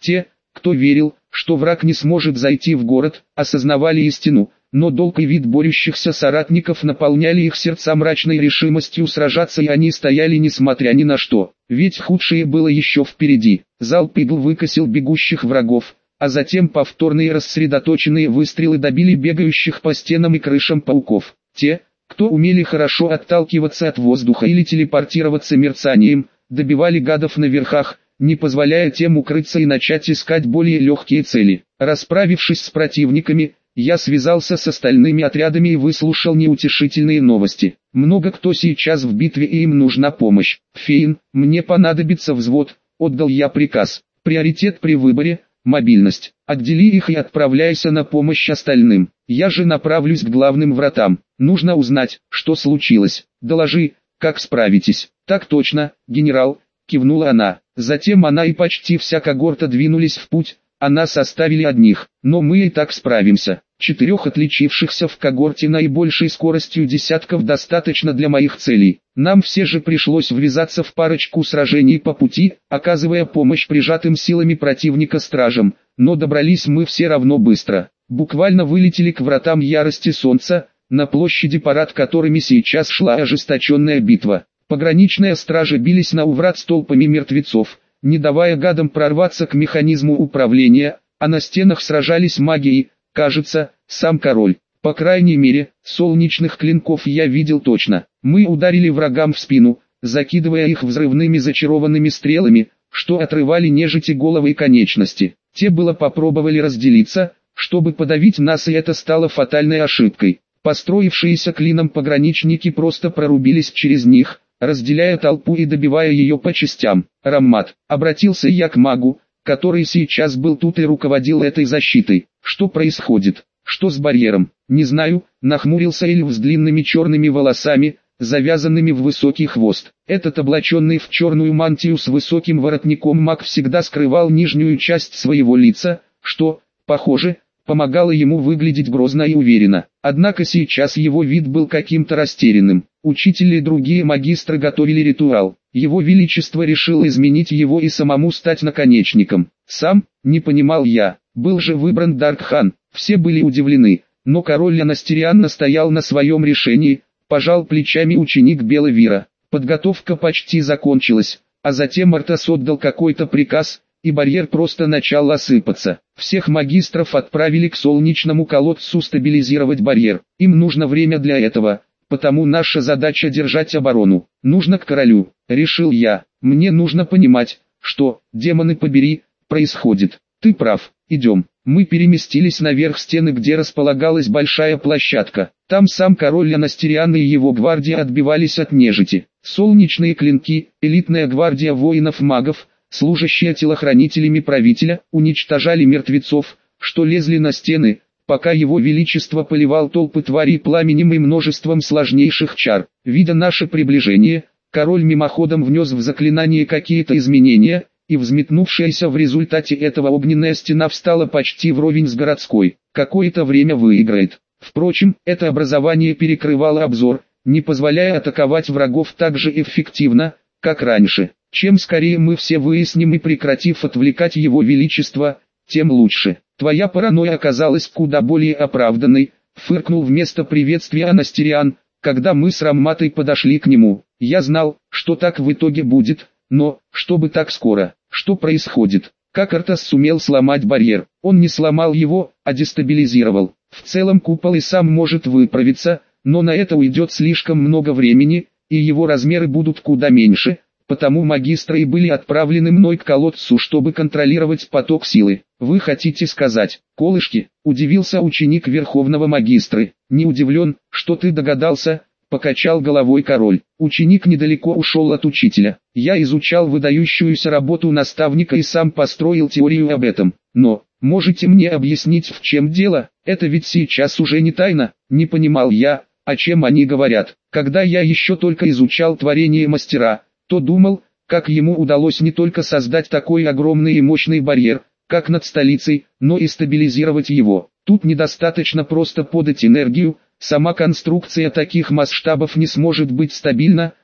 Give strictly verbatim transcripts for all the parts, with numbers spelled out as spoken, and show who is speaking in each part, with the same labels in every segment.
Speaker 1: Те, кто верил, что враг не сможет зайти в город, осознавали истину, но долг и вид борющихся соратников наполняли их сердца мрачной решимостью сражаться, и они стояли несмотря ни на что, ведь худшее было еще впереди. Залп игл выкосил бегущих врагов, а затем повторные рассредоточенные выстрелы добили бегающих по стенам и крышам пауков. Те, кто умели хорошо отталкиваться от воздуха или телепортироваться мерцанием, добивали гадов на верхах, не позволяя тем укрыться и начать искать более легкие цели. Расправившись с противниками, я связался с остальными отрядами и выслушал неутешительные новости. Много кто сейчас в битве и им нужна помощь. Фейн, мне понадобится взвод, отдал я приказ. Приоритет при выборе – мобильность. Отдели их и отправляйся на помощь остальным. Я же направлюсь к главным вратам. Нужно узнать, что случилось. Доложи, как справитесь. Так точно, генерал, кивнула она. Затем она и почти вся когорта двинулись в путь, а нас оставили одних. Но мы и так справимся. Четырех отличившихся в когорте наибольшей скоростью десятков достаточно для моих целей. Нам все же пришлось ввязаться в парочку сражений по пути, оказывая помощь прижатым силами противника стражам, но добрались мы все равно быстро. Буквально вылетели к вратам ярости солнца, на площади парад которыми сейчас шла ожесточенная битва. Пограничные стражи бились на уврат столпами мертвецов, не давая гадам прорваться к механизму управления, а на стенах сражались магией, кажется, сам король. По крайней мере, солнечных клинков я видел точно. Мы ударили врагам в спину, закидывая их взрывными зачарованными стрелами, что отрывали нежити головы и конечности. Те было попробовали разделиться, чтобы подавить нас, и это стало фатальной ошибкой. Построившиеся клином пограничники просто прорубились через них, разделяя толпу и добивая ее по частям. Раммат, обратился я к магу, который сейчас был тут и руководил этой защитой. Что происходит? Что с барьером? Не знаю, нахмурился эльф с длинными черными волосами, завязанными в высокий хвост. Этот облаченный в черную мантию с высоким воротником маг всегда скрывал нижнюю часть своего лица, что, похоже, помогало ему выглядеть грозно и уверенно. Однако сейчас его вид был каким-то растерянным. Учители и другие магистры готовили ритуал. Его Величество решил изменить его и самому стать наконечником. Сам, не понимал я, был же выбран Даркхан. Все были удивлены, но король Анастериан настоял на своем решении, пожал плечами ученик Беловира. Подготовка почти закончилась, а затем Артас отдал какой-то приказ, и барьер просто начал осыпаться. Всех магистров отправили к солнечному колодцу стабилизировать барьер. Им нужно время для этого, потому наша задача держать оборону. Нужно к королю, решил я. Мне нужно понимать, что, демоны побери, происходит. Ты прав, идем. Мы переместились наверх стены, где располагалась большая площадка. Там сам король Анастериан и его гвардия отбивались от нежити. Солнечные клинки, элитная гвардия воинов-магов, служащие телохранителями правителя, уничтожали мертвецов, что лезли на стены, пока его величество поливал толпы тварей пламенем и множеством сложнейших чар. Видя наше приближение, король мимоходом внес в заклинание какие-то изменения, и взметнувшаяся в результате этого огненная стена встала почти вровень с городской. Какое-то время выиграет. Впрочем, это образование перекрывало обзор, не позволяя атаковать врагов так же эффективно, как раньше. Чем скорее мы все выясним и прекратив отвлекать его величество, тем лучше. Твоя паранойя оказалась куда более оправданной, фыркнул вместо приветствия Анастериан, когда мы с Рамматой подошли к нему. Я знал, что так в итоге будет, но, чтобы так скоро, что происходит? Как Артас сумел сломать барьер? Он не сломал его, а дестабилизировал. В целом купол и сам может выправиться, но на это уйдет слишком много времени, и его размеры будут куда меньше, потому магистры и были отправлены мной к колодцу, чтобы контролировать поток силы. Вы хотите сказать, колышки? Удивился ученик верховного магистры. Не удивлен, что ты догадался, покачал головой король. Ученик недалеко ушел от учителя. Я изучал выдающуюся работу наставника и сам построил теорию об этом. Но, можете мне объяснить, в чем дело? Это ведь сейчас уже не тайна. Не понимал я, о чем они говорят. Когда я еще только изучал творение мастера, то думал, как ему удалось не только создать такой огромный и мощный барьер, как над столицей, но и стабилизировать его. Тут недостаточно просто подать энергию, сама конструкция таких масштабов не сможет быть стабильна,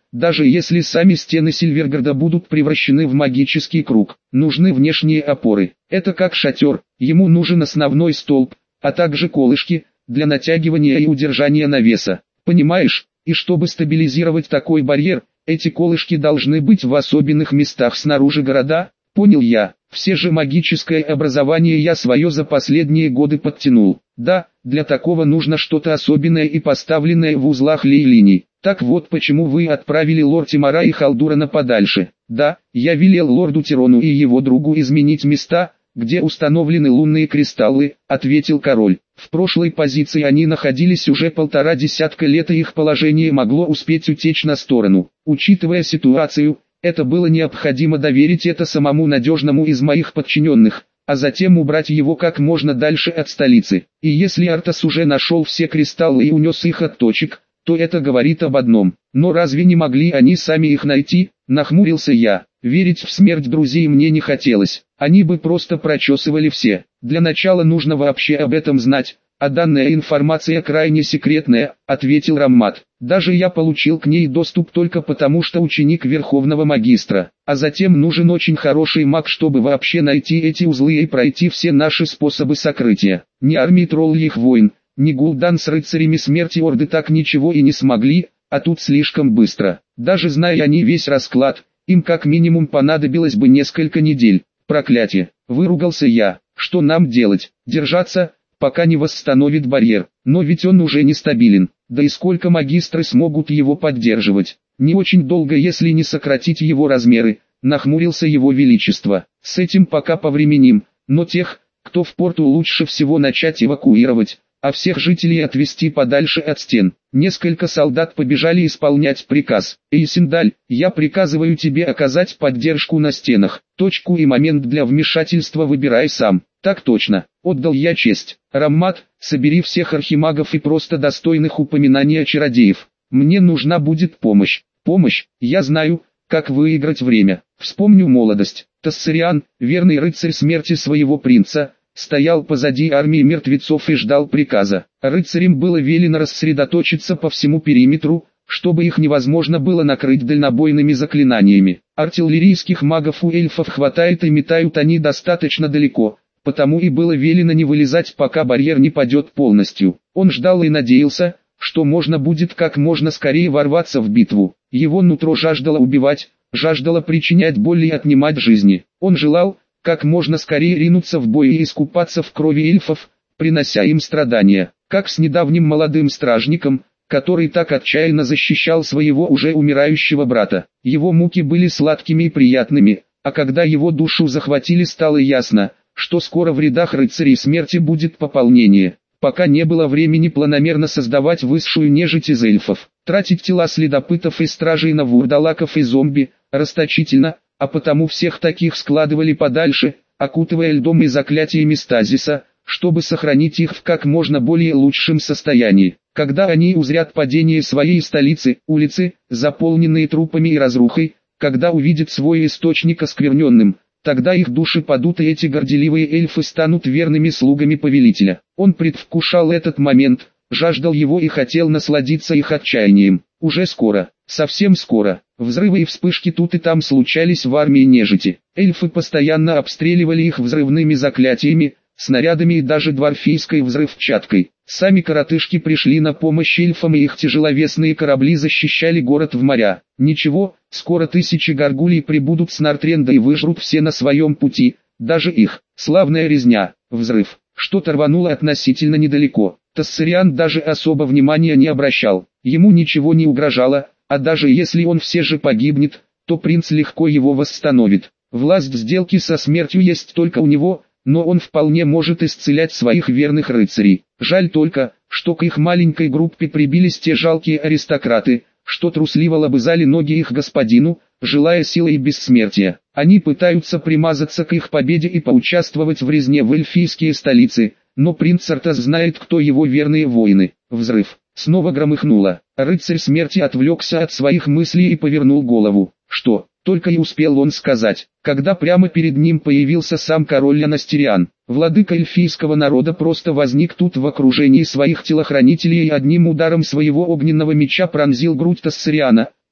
Speaker 1: даже если сами стены Сильвергарда будут превращены в магический круг. Нужны внешние опоры. Это как шатер, ему нужен основной столб, а также колышки, для натягивания и удержания навеса. Понимаешь? И чтобы стабилизировать такой барьер, эти колышки должны быть в особенных местах снаружи города. Понял я. Все же магическое образование я свое за последние годы подтянул. Да, для такого нужно что-то особенное и поставленное в узлах лей-линий. Так вот почему вы отправили лорд-Тимара и Халдурана подальше. Да, я велел лорду Тирону и его другу изменить места, где установлены лунные кристаллы, ответил король. В прошлой позиции они находились уже полтора десятка лет, и их положение могло успеть утечь на сторону. Учитывая ситуацию, это было необходимо доверить это самому надежному из моих подчиненных, а затем убрать его как можно дальше от столицы. И если Артас уже нашел все кристаллы и унес их от точек, то это говорит об одном. Но разве не могли они сами их найти? Нахмурился я. Верить в смерть друзей мне не хотелось. Они бы просто прочесывали все. Для начала нужно вообще об этом знать, а данная информация крайне секретная, ответил Раммат. Даже я получил к ней доступ только потому, что ученик Верховного Магистра. А затем нужен очень хороший маг, чтобы вообще найти эти узлы и пройти все наши способы сокрытия. Ни армии тролльих войн, ни Гул'дан с рыцарями смерти Орды так ничего и не смогли, а тут слишком быстро. Даже зная они весь расклад, им как минимум понадобилось бы несколько недель. Проклятие, выругался я. Что нам делать? Держаться, пока не восстановит барьер. Но ведь он уже нестабилен. Да и сколько магистры смогут его поддерживать? Не очень долго, если не сократить его размеры, нахмурился его величество. С этим пока повременим, но тех, кто в порту, лучше всего начать эвакуировать, а всех жителей отвести подальше от стен. Несколько солдат побежали исполнять приказ. Эйсендаль, я приказываю тебе оказать поддержку на стенах. Точку и момент для вмешательства выбирай сам. Так точно, отдал я честь. Раммат, собери всех архимагов и просто достойных упоминания чародеев. Мне нужна будет помощь. Помощь, я знаю, как выиграть время. Вспомню молодость. Тассариан, верный рыцарь смерти своего принца, стоял позади армии мертвецов и ждал приказа. Рыцарям было велено рассредоточиться по всему периметру, чтобы их невозможно было накрыть дальнобойными заклинаниями. Артиллерийских магов у эльфов хватает, и метают они достаточно далеко, потому и было велено не вылезать, пока барьер не падет полностью. Он ждал и надеялся, что можно будет как можно скорее ворваться в битву. Его нутро жаждало убивать, жаждало причинять боль и отнимать жизни. Он желал как можно скорее ринуться в бой и искупаться в крови эльфов, принося им страдания, как с недавним молодым стражником, который так отчаянно защищал своего уже умирающего брата. Его муки были сладкими и приятными, а когда его душу захватили, стало ясно, что скоро в рядах рыцарей смерти будет пополнение. Пока не было времени планомерно создавать высшую нежить из эльфов, тратить тела следопытов и стражей на вурдалаков и зомби, расточительно, а потому всех таких складывали подальше, окутывая льдом и заклятиями стазиса, чтобы сохранить их в как можно более лучшем состоянии. Когда они узрят падение своей столицы, улицы, заполненные трупами и разрухой, когда увидят свой источник оскверненным, тогда их души падут, и эти горделивые эльфы станут верными слугами повелителя. Он предвкушал этот момент, жаждал его и хотел насладиться их отчаянием. Уже скоро, совсем скоро, взрывы и вспышки тут и там случались в армии нежити. Эльфы постоянно обстреливали их взрывными заклятиями, снарядами и даже дворфийской взрывчаткой. Сами коротышки пришли на помощь эльфам, и их тяжеловесные корабли защищали город в моря. Ничего, скоро тысячи горгулей прибудут с Нортренда и выжрут все на своем пути, даже их. Славная резня, взрыв. Что-то рвануло относительно недалеко. Тассариан даже особо внимания не обращал. Ему ничего не угрожало, а даже если он все же погибнет, то принц легко его восстановит. Власть сделки со смертью есть только у него, но он вполне может исцелять своих верных рыцарей. Жаль только, что к их маленькой группе прибились те жалкие аристократы, что трусливо лобызали ноги их господину, желая силы и бессмертия. Они пытаются примазаться к их победе и поучаствовать в резне в эльфийские столицы, но принц Артас знает, кто его верные воины. Взрыв. Снова громыхнуло. Рыцарь смерти отвлекся от своих мыслей и повернул голову. Что? Только и успел он сказать, когда прямо перед ним появился сам король Ланастериан. Владыка эльфийского народа просто возник тут в окружении своих телохранителей и одним ударом своего огненного меча пронзил грудь Тассариана,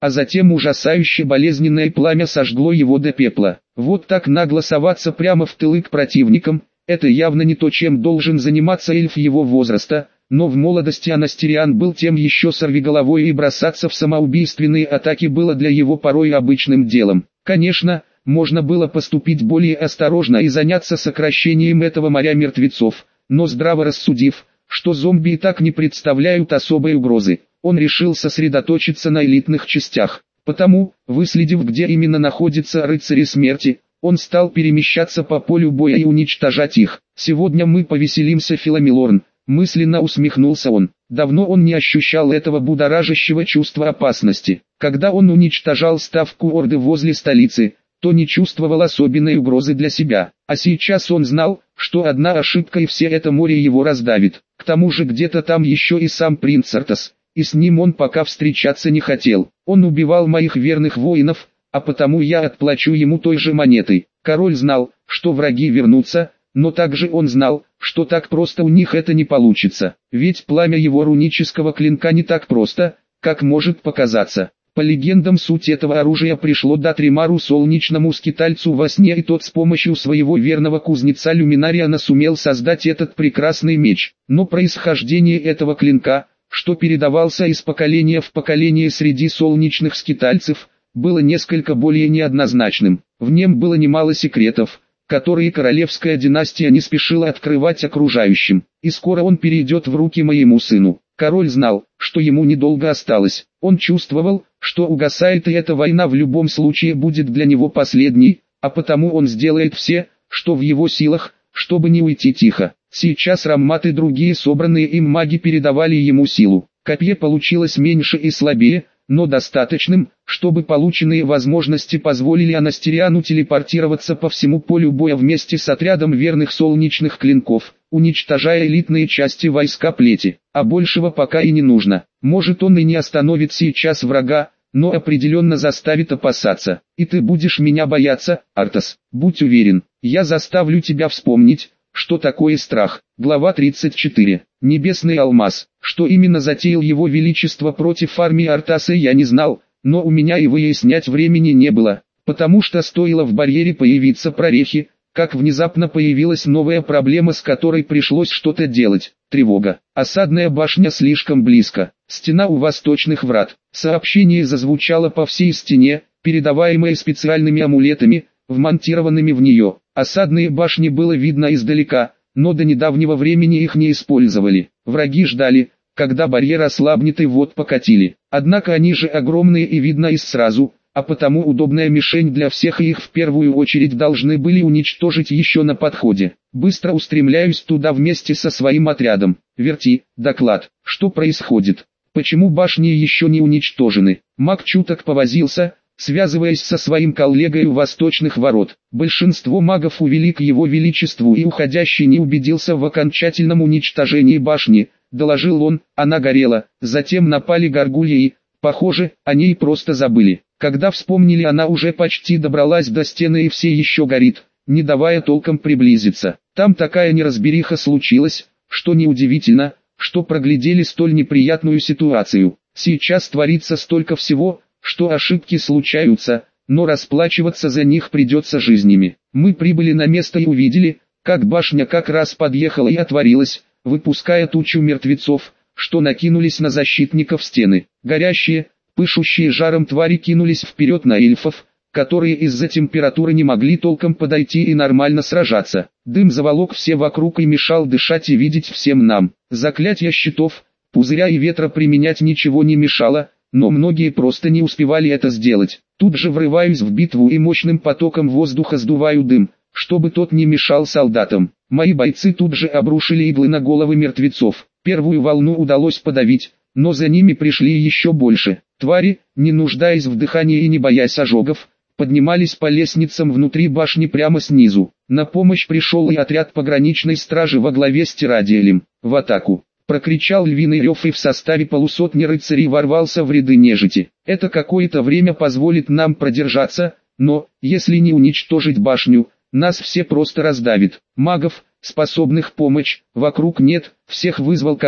Speaker 1: а затем ужасающе болезненное пламя сожгло его до пепла. Вот так нагло соваться прямо в тылы к противникам, это явно не то, чем должен заниматься эльф его возраста, но в молодости Анастериан был тем еще сорвиголовой, и бросаться в самоубийственные атаки было для его порой обычным делом. Конечно, можно было поступить более осторожно и заняться сокращением этого моря мертвецов, но здраво рассудив, что зомби и так не представляют особой угрозы, он решил сосредоточиться на элитных частях. Потому, выследив, где именно находятся рыцари смерти, он стал перемещаться по полю боя и уничтожать их. «Сегодня мы повеселимся, Филомилорн», мысленно усмехнулся он. Давно он не ощущал этого будоражащего чувства опасности. Когда он уничтожал ставку Орды возле столицы, то не чувствовал особенной угрозы для себя. А сейчас он знал, что одна ошибка и все это море его раздавит. К тому же где-то там еще и сам принц Артас, и с ним он пока встречаться не хотел. Он убивал моих верных воинов, а потому я отплачу ему той же монетой. Король знал, что враги вернутся, но также он знал, что так просто у них это не получится. Ведь пламя его рунического клинка не так просто, как может показаться. По легендам, суть этого оружия пришло Датримару, солнечному скитальцу, во сне, и тот с помощью своего верного кузнеца Люминариана сумел создать этот прекрасный меч. Но происхождение этого клинка, что передавался из поколения в поколение среди солнечных скитальцев, было несколько более неоднозначным. В нем было немало секретов, которые королевская династия не спешила открывать окружающим, и скоро он перейдет в руки моему сыну. Король знал, что ему недолго осталось. Он чувствовал, что угасает, и эта война в любом случае будет для него последней, а потому он сделает все, что в его силах, чтобы не уйти тихо. Сейчас Раммат и другие собранные им маги передавали ему силу. Копье получилось меньше и слабее, но достаточным, чтобы полученные возможности позволили Анастериану телепортироваться по всему полю боя вместе с отрядом верных солнечных клинков, уничтожая элитные части войска плети. А большего пока и не нужно. Может, он и не остановит сейчас врага, но определенно заставит опасаться. И ты будешь меня бояться, Артас, будь уверен, я заставлю тебя вспомнить, что такое страх. Глава тридцать четыре. Небесный алмаз. Что именно затеял его величество против армии Артаса, я не знал, но у меня и выяснять времени не было, потому что стоило в барьере появиться прорехи, как внезапно появилась новая проблема, с которой пришлось что-то делать. Тревога. Осадная башня слишком близко. Стена у восточных врат. Сообщение зазвучало по всей стене, передаваемое специальными амулетами, вмонтированными в нее. Осадные башни было видно издалека, но до недавнего времени их не использовали. Враги ждали, когда барьер ослабнет, и вот покатили. Однако они же огромные и видно их сразу, а потому удобная мишень для всех, и их в первую очередь должны были уничтожить еще на подходе. Быстро устремляюсь туда вместе со своим отрядом. Верти, доклад. Что происходит? Почему башни еще не уничтожены? Маг чуток повозился, связываясь со своим коллегой у восточных ворот. Большинство магов увели к его величеству, и уходящий не убедился в окончательном уничтожении башни, доложил он. Она горела, затем напали горгульи и, похоже, они и просто забыли. Когда вспомнили, она уже почти добралась до стены и все еще горит, не давая толком приблизиться. Там такая неразбериха случилась, что неудивительно, что проглядели столь неприятную ситуацию. Сейчас творится столько всего, что ошибки случаются, но расплачиваться за них придется жизнями. Мы прибыли на место и увидели, как башня как раз подъехала и отворилась, выпуская тучу мертвецов, что накинулись на защитников стены. Горящие, пышущие жаром твари кинулись вперед на эльфов, которые из-за температуры не могли толком подойти и нормально сражаться. Дым заволок все вокруг и мешал дышать и видеть всем нам. Заклятия щитов, пузыря и ветра применять ничего не мешало, но многие просто не успевали это сделать. Тут же врываюсь в битву и мощным потоком воздуха сдуваю дым, чтобы тот не мешал солдатам. Мои бойцы тут же обрушили иглы на головы мертвецов. Первую волну удалось подавить, но за ними пришли еще больше. Твари, не нуждаясь в дыхании и не боясь ожогов, поднимались по лестницам внутри башни прямо снизу. На помощь пришел и отряд пограничной стражи во главе с Тирадиэлем. В атаку! Прокричал львиный рев, и в составе полусотни рыцарей ворвался в ряды нежити. Это какое-то время позволит нам продержаться, но, если не уничтожить башню, нас все просто раздавит. Магов, способных помочь, вокруг нет, всех вызвал король,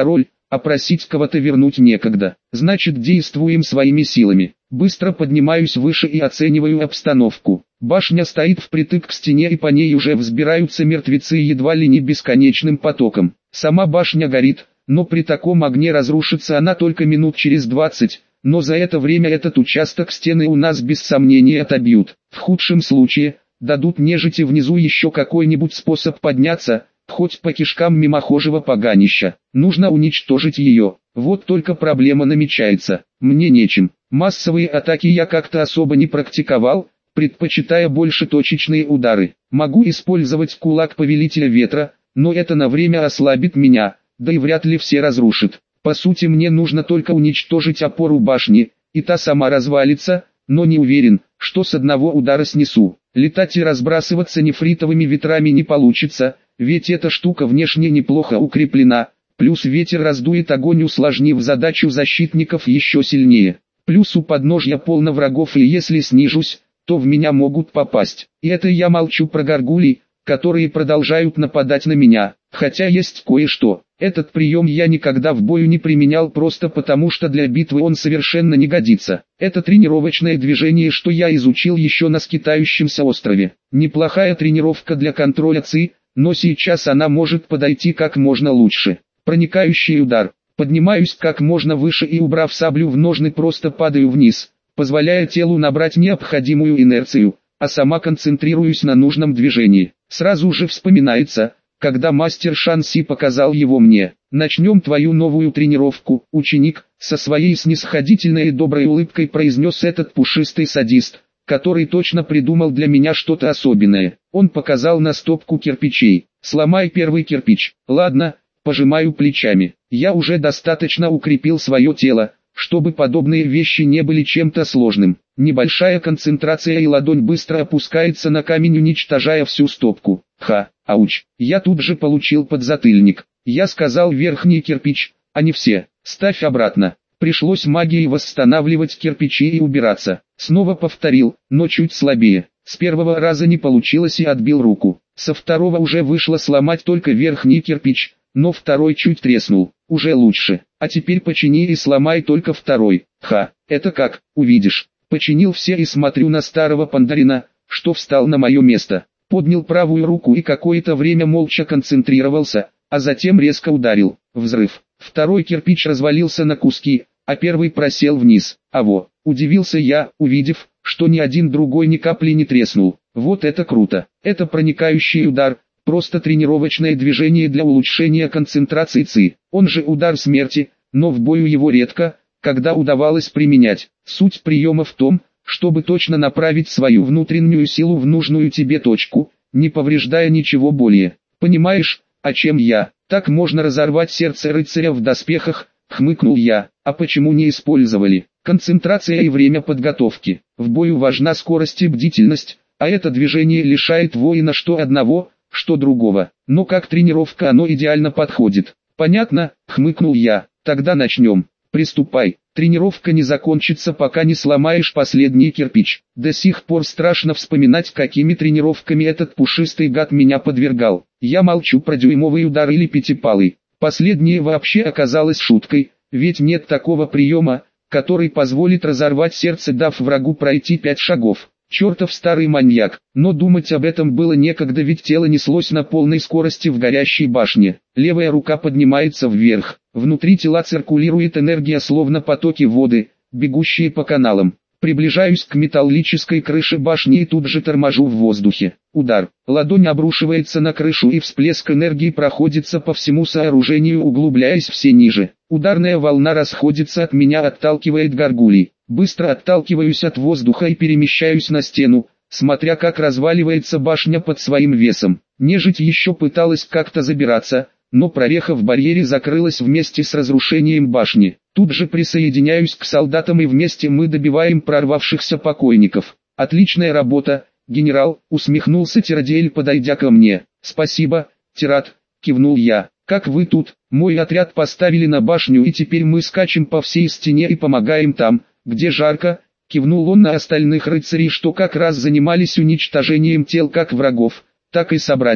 Speaker 1: а просить кого-то вернуть некогда. Значит, действуем своими силами. Быстро поднимаюсь выше и оцениваю обстановку. Башня стоит впритык к стене, и по ней уже взбираются мертвецы едва ли не бесконечным потоком. Сама башня горит, но при таком огне разрушится она только минут через двадцать, но за это время этот участок стены у нас без сомнения отобьют. В худшем случае, дадут нежити внизу еще какой-нибудь способ подняться, хоть по кишкам мимохожего поганища. Нужно уничтожить ее. Вот только проблема намечается. Мне нечем. Массовые атаки я как-то особо не практиковал, предпочитая больше точечные удары. Могу использовать кулак Повелителя Ветра, но это на время ослабит меня, да и вряд ли все разрушит. По сути, мне нужно только уничтожить опору башни, и та сама развалится, но не уверен, что с одного удара снесу. Летать и разбрасываться нефритовыми ветрами не получится, ведь эта штука внешне неплохо укреплена, плюс ветер раздует огонь, усложнив задачу защитников еще сильнее. Плюс у подножья полно врагов, и если снижусь, то в меня могут попасть. И это я молчу про горгулей, которые продолжают нападать на меня. Хотя есть кое-что. Этот прием я никогда в бою не применял просто потому, что для битвы он совершенно не годится. Это тренировочное движение, что я изучил еще на скитающемся острове. Неплохая тренировка для контроля ци, но сейчас она может подойти как можно лучше. Проникающий удар. Поднимаюсь как можно выше и, убрав саблю в ножны, просто падаю вниз, позволяя телу набрать необходимую инерцию, а сама концентрируюсь на нужном движении. Сразу же вспоминается, когда мастер Шанси показал его мне. «Начнем твою новую тренировку, ученик», со своей снисходительной и доброй улыбкой произнес этот пушистый садист, который точно придумал для меня что-то особенное. Он показал на стопку кирпичей. «Сломай первый кирпич». «Ладно», пожимаю плечами. Я уже достаточно укрепил свое тело, чтобы подобные вещи не были чем-то сложным. Небольшая концентрация, и ладонь быстро опускается на камень, уничтожая всю стопку. Ха, ауч. Я тут же получил подзатыльник. Я сказал верхний кирпич, а не все. Ставь обратно. Пришлось магией восстанавливать кирпичи и убираться. Снова повторил, но чуть слабее. С первого раза не получилось и отбил руку. Со второго уже вышло сломать только верхний кирпич, но второй чуть треснул. Уже лучше. А теперь почини и сломай только второй. Ха, это как, увидишь. Починил все и смотрю на старого пандарина, что встал на мое место. Поднял правую руку и какое-то время молча концентрировался, а затем резко ударил. Взрыв. Второй кирпич развалился на куски, а первый просел вниз. Аво, удивился я, увидев, что ни один другой ни капли не треснул. Вот это круто. Это проникающий удар. Просто тренировочное движение для улучшения концентрации ци. Он же удар смерти, но в бою его редко, когда удавалось применять. Суть приема в том, чтобы точно направить свою внутреннюю силу в нужную тебе точку, не повреждая ничего более. Понимаешь, о чем я? Так можно разорвать сердце рыцаря в доспехах, хмыкнул я. А почему не использовали? Концентрация и время подготовки. В бою важна скорость и бдительность, а это движение лишает воина что одного, что другого, но как тренировка оно идеально подходит. Понятно, хмыкнул я. Тогда начнем. Приступай. Тренировка не закончится, пока не сломаешь последний кирпич. До сих пор страшно вспоминать, какими тренировками этот пушистый гад меня подвергал. Я молчу про дюймовый удар или пятипалый. Последнее вообще оказалось шуткой, ведь нет такого приема, который позволит разорвать сердце, дав врагу пройти пять шагов. Чертов старый маньяк, но думать об этом было некогда, ведь тело неслось на полной скорости в горящей башне. Левая рука поднимается вверх, внутри тела циркулирует энергия, словно потоки воды, бегущие по каналам. Приближаюсь к металлической крыше башни и тут же торможу в воздухе. Удар. Ладонь обрушивается на крышу, и всплеск энергии проходится по всему сооружению, углубляясь все ниже. Ударная волна расходится от меня, отталкивает горгулей. Быстро отталкиваюсь от воздуха и перемещаюсь на стену, смотря как разваливается башня под своим весом. Нежить еще пыталась как-то забираться, но прореха в барьере закрылась вместе с разрушением башни. Тут же присоединяюсь к солдатам, и вместе мы добиваем прорвавшихся покойников. Отличная работа, генерал, усмехнулся Тирадиэль, подойдя ко мне. Спасибо, Тирад, кивнул я. Как вы тут? Мой отряд поставили на башню, и теперь мы скачем по всей стене и помогаем там, где жарко, кивнул он на остальных рыцарей, что как раз занимались уничтожением тел как врагов, так и собратьев,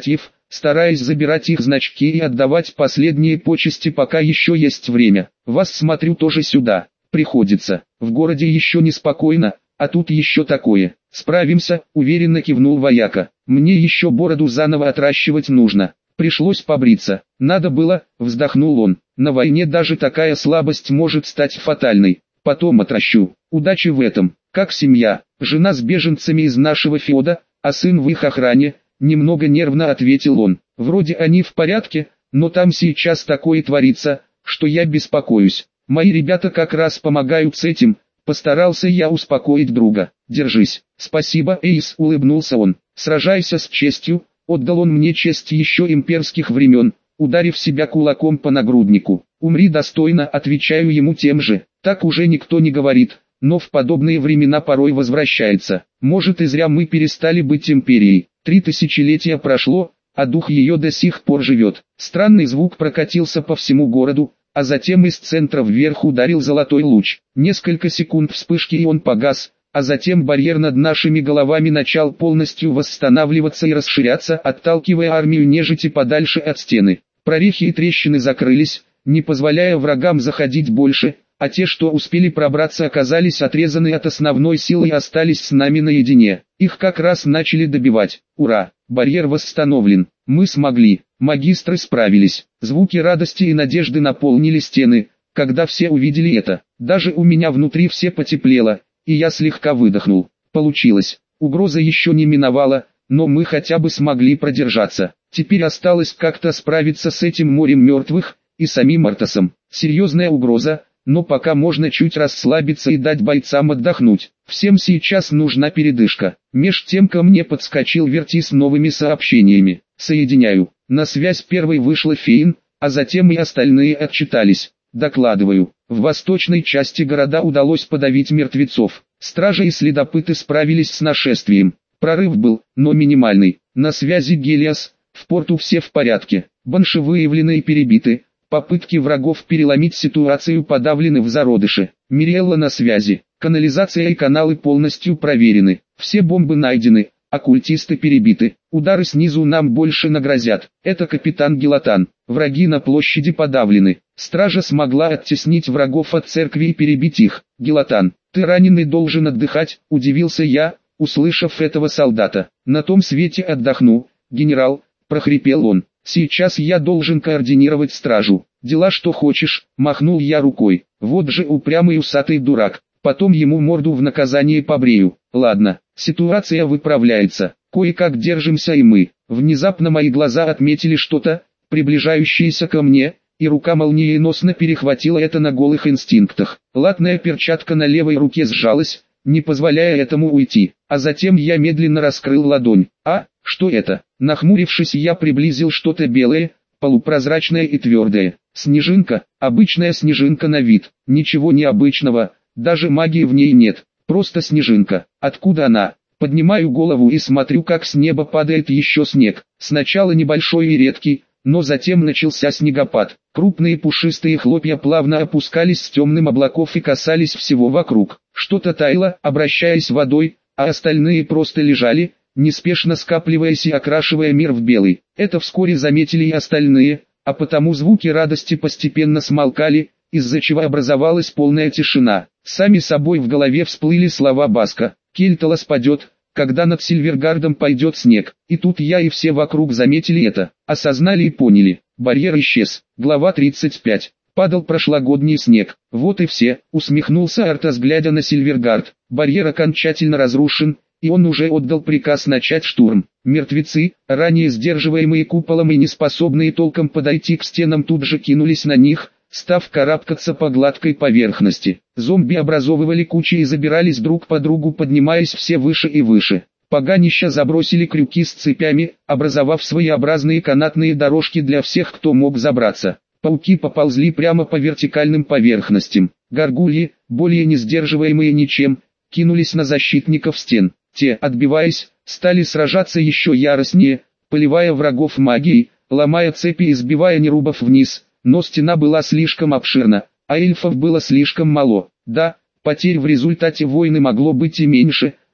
Speaker 1: стараясь забирать их значки и отдавать последние почести, пока еще есть время. Вас смотрю тоже сюда. Приходится. В городе еще неспокойно, а тут еще такое. Справимся, уверенно кивнул вояка. Мне еще бороду заново отращивать нужно. Пришлось побриться. Надо было, вздохнул он. На войне даже такая слабость может стать фатальной. Потом отращу. Удачи в этом. Как семья? Жена с беженцами из нашего феода, а сын в их охране? Немного нервно ответил он. Вроде они в порядке, но там сейчас такое творится, что я беспокоюсь. Мои ребята как раз помогают с этим. Постарался я успокоить друга. Держись. Спасибо, Эйс, улыбнулся он. Сражайся с честью. Отдал он мне честь еще имперских времен, ударив себя кулаком по нагруднику. Умри достойно, отвечаю ему тем же. Так уже никто не говорит, но в подобные времена порой возвращается. Может, и зря мы перестали быть империей. Три тысячелетия прошло, а дух ее до сих пор живет. Странный звук прокатился по всему городу, а затем из центра вверх ударил золотой луч. Несколько секунд вспышки и он погас, а затем барьер над нашими головами начал полностью восстанавливаться и расширяться, отталкивая армию нежити подальше от стены. Прорехи и трещины закрылись, не позволяя врагам заходить больше, а те, что успели пробраться, оказались отрезаны от основной силы и остались с нами наедине. Их как раз начали добивать. Ура! Барьер восстановлен. Мы смогли. Магистры справились. Звуки радости и надежды наполнили стены, когда все увидели это. Даже у меня внутри все потеплело, и я слегка выдохнул. Получилось. Угроза еще не миновала, но мы хотя бы смогли продержаться. Теперь осталось как-то справиться с этим морем мертвых и самим Артасом. Серьезная угроза, но пока можно чуть расслабиться и дать бойцам отдохнуть. Всем сейчас нужна передышка. Меж тем ко мне подскочил Верти с новыми сообщениями. Соединяю. На связь первой вышла Фейн, а затем и остальные отчитались. Докладываю. В восточной части города удалось подавить мертвецов. Стражи и следопыты справились с нашествием. Прорыв был, но минимальный. На связи Гелиос. В порту все в порядке. Банши выявлены и перебиты. Попытки врагов переломить ситуацию подавлены в зародыше. Мириэлла на связи. Канализация и каналы полностью проверены. Все бомбы найдены. Оккультисты перебиты. Удары снизу нам больше нагрозят. Это капитан Гелатан. Враги на площади подавлены. Стража смогла оттеснить врагов от церкви и перебить их. Гелатан, ты раненый, должен отдыхать, удивился я, услышав этого солдата. На том свете отдохну, генерал, прохрипел он. Сейчас я должен координировать стражу. Дела что хочешь, махнул я рукой. Вот же упрямый усатый дурак. Потом ему морду в наказание побрею. Ладно, ситуация выправляется. Кое-как держимся и мы. Внезапно мои глаза отметили что-то, приближающееся ко мне, и рука молниеносно перехватила это на голых инстинктах. Латная перчатка на левой руке сжалась, не позволяя этому уйти. А затем я медленно раскрыл ладонь. А, что это? Нахмурившись, я приблизил что-то белое, полупрозрачное и твердое. Снежинка, обычная снежинка на вид. Ничего необычного, даже магии в ней нет. Просто снежинка. Откуда она? Поднимаю голову и смотрю, как с неба падает еще снег. Сначала небольшой и редкий, но затем начался снегопад. Крупные пушистые хлопья плавно опускались с темным облаков и касались всего вокруг. Что-то таяло, обращаясь водой, а остальные просто лежали, неспешно скапливаясь и окрашивая мир в белый. Это вскоре заметили и остальные, а потому звуки радости постепенно смолкали, из-за чего образовалась полная тишина. Сами собой в голове всплыли слова Баска. Кельталас падет, когда над Сильвергардом пойдет снег. И тут я и все вокруг заметили это, осознали и поняли. Барьер исчез. Глава тридцать пять. Падал прошлогодний снег. Вот и все, усмехнулся Артас, глядя на Сильвергард. Барьер окончательно разрушен, и он уже отдал приказ начать штурм. Мертвецы, ранее сдерживаемые куполом и неспособные толком подойти к стенам, тут же кинулись на них, став карабкаться по гладкой поверхности. Зомби образовывали кучи и забирались друг по другу, поднимаясь все выше и выше. Поганища забросили крюки с цепями, образовав своеобразные канатные дорожки для всех, кто мог забраться. Пауки поползли прямо по вертикальным поверхностям. Горгульи, более не сдерживаемые ничем, кинулись на защитников стен. Те, отбиваясь, стали сражаться еще яростнее, поливая врагов магией, ломая цепи и сбивая нерубов вниз. Но стена была слишком обширна, а эльфов было слишком мало. Да, потерь в результате войны могло быть и меньше,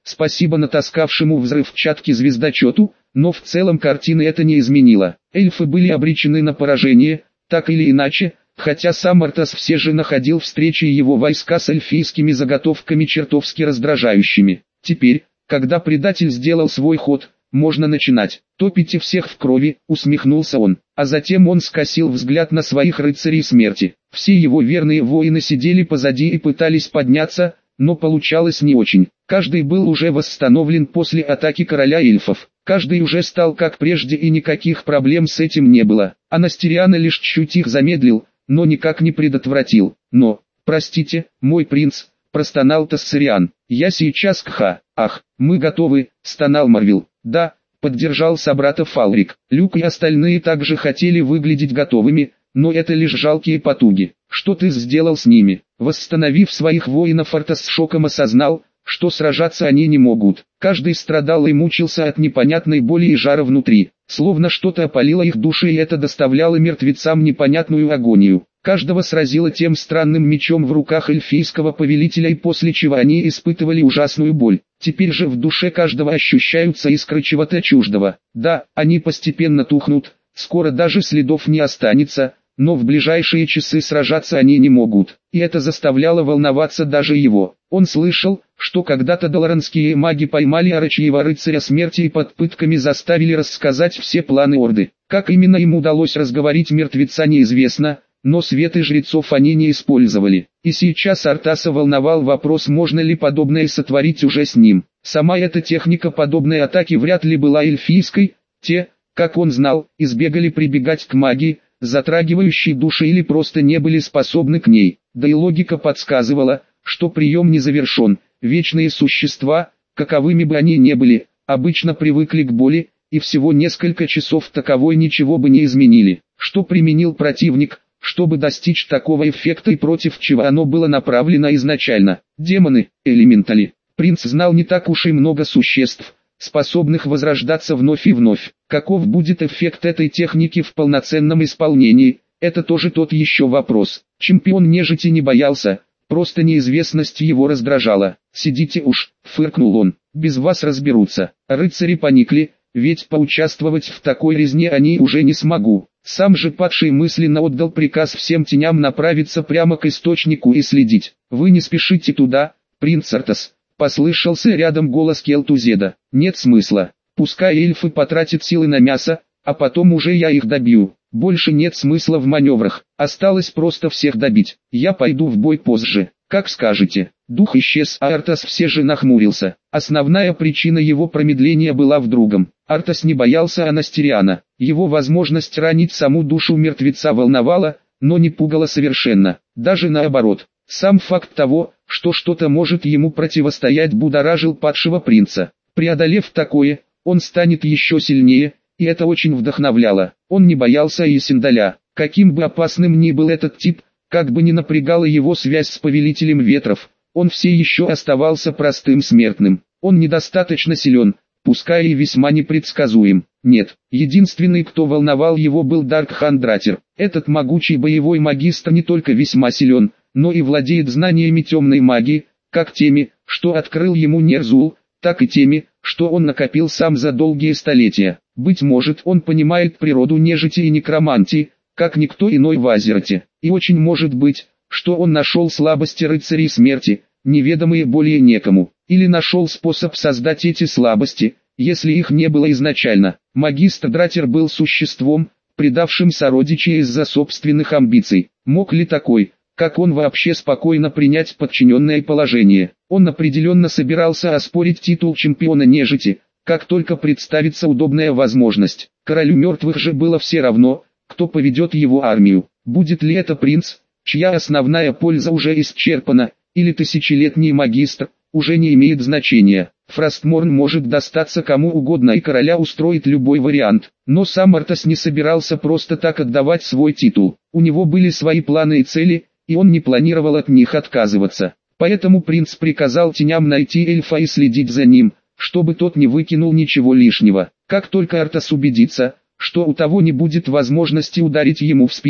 Speaker 1: спасибо натаскавшему взрывчатки звездочету, но в целом картины это не изменило. Эльфы были обречены на поражение, так или иначе, хотя сам Артас все же находил встречи его войска с эльфийскими заготовками чертовски раздражающими. Теперь, когда предатель сделал свой ход, можно начинать. Топите всех в крови, усмехнулся он, а затем он скосил взгляд на своих рыцарей смерти. Все его верные воины сидели позади и пытались подняться, но получалось не очень. Каждый был уже восстановлен после атаки короля эльфов. Каждый уже стал как прежде и никаких проблем с этим не было. Анастериана лишь чуть их замедлил, но никак не предотвратил. Но, простите, мой принц, простонал Тассариан, я сейчас кха. Ах, мы готовы, стонал Марвил. Да, поддержал собрата Фалрик. Люк и остальные также хотели выглядеть готовыми, но это лишь жалкие потуги. Что ты сделал с ними? Восстановив своих воинов, Артас с шоком осознал, что сражаться они не могут. Каждый страдал и мучился от непонятной боли и жара внутри, словно что-то опалило их души, и это доставляло мертвецам непонятную агонию. Каждого сразило тем странным мечом в руках эльфийского повелителя, и после чего они испытывали ужасную боль. Теперь же в душе каждого ощущаются искры чего-то чуждого. Да, они постепенно тухнут, скоро даже следов не останется, но в ближайшие часы сражаться они не могут. И это заставляло волноваться даже его. Он слышал, что когда-то долоранские маги поймали орочьего рыцаря смерти и под пытками заставили рассказать все планы Орды. Как именно им удалось разговорить мертвеца, неизвестно, но светы жрецов они не использовали. И сейчас Артаса волновал вопрос, можно ли подобное сотворить уже с ним. Сама эта техника подобной атаки вряд ли была эльфийской. Те, как он знал, избегали прибегать к магии, затрагивающей души, или просто не были способны к ней. Да и логика подсказывала, что прием не завершен. Вечные существа, каковыми бы они ни были, обычно привыкли к боли, и всего несколько часов таковой ничего бы не изменили. Что применил противник, чтобы достичь такого эффекта и против чего оно было направлено изначально? Демоны, элементали. Принц знал не так уж и много существ, способных возрождаться вновь и вновь. Каков будет эффект этой техники в полноценном исполнении, это тоже тот еще вопрос. Чемпион нежити не боялся, просто неизвестность его раздражала. «Сидите уж», — фыркнул он, — «без вас разберутся». Рыцари поникли, ведь поучаствовать в такой резне они уже не смогу. Сам же падший мысленно отдал приказ всем теням направиться прямо к источнику и следить. «Вы не спешите туда, принц Артас», — послышался рядом голос Келтузеда. «Нет смысла. Пускай эльфы потратят силы на мясо, а потом уже я их добью. Больше нет смысла в маневрах, осталось просто всех добить. Я пойду в бой позже, как скажете». Дух исчез, а Артас все же нахмурился. Основная причина его промедления была в другом. Артас не боялся Анастериана. Его возможность ранить саму душу мертвеца волновала, но не пугала совершенно. Даже наоборот. Сам факт того, что что-то может ему противостоять, будоражил падшего принца. Преодолев такое, он станет еще сильнее, и это очень вдохновляло. Он не боялся и Синдаля. Каким бы опасным ни был этот тип, как бы ни напрягала его связь с повелителем ветров, он все еще оставался простым смертным. Он недостаточно силен, пускай и весьма непредсказуем. Нет, единственный, кто волновал его, был Даркхан Дратер. Этот могучий боевой магистр не только весьма силен, но и владеет знаниями темной магии, как теми, что открыл ему Нерзул, так и теми, что он накопил сам за долгие столетия. Быть может, он понимает природу нежити и некромантии, как никто иной в Азероте. И очень может быть, что он нашел слабости рыцарей смерти, неведомые более некому, или нашел способ создать эти слабости, если их не было изначально. Магистр Дратер был существом, предавшим сородичей из-за собственных амбиций. Мог ли такой, как он, вообще спокойно принять подчиненное положение? Он определенно собирался оспорить титул чемпиона нежити, как только представится удобная возможность. Королю мертвых же было все равно, кто поведет его армию. Будет ли это принц, чья основная польза уже исчерпана, или тысячелетний магистр, уже не имеет значения. Фростморн может достаться кому угодно, и короля устроит любой вариант. Но сам Артас не собирался просто так отдавать свой титул. У него были свои планы и цели, и он не планировал от них отказываться. Поэтому принц приказал теням найти эльфа и следить за ним, чтобы тот не выкинул ничего лишнего. Как только Артас убедится, что у того не будет возможности ударить ему в спину,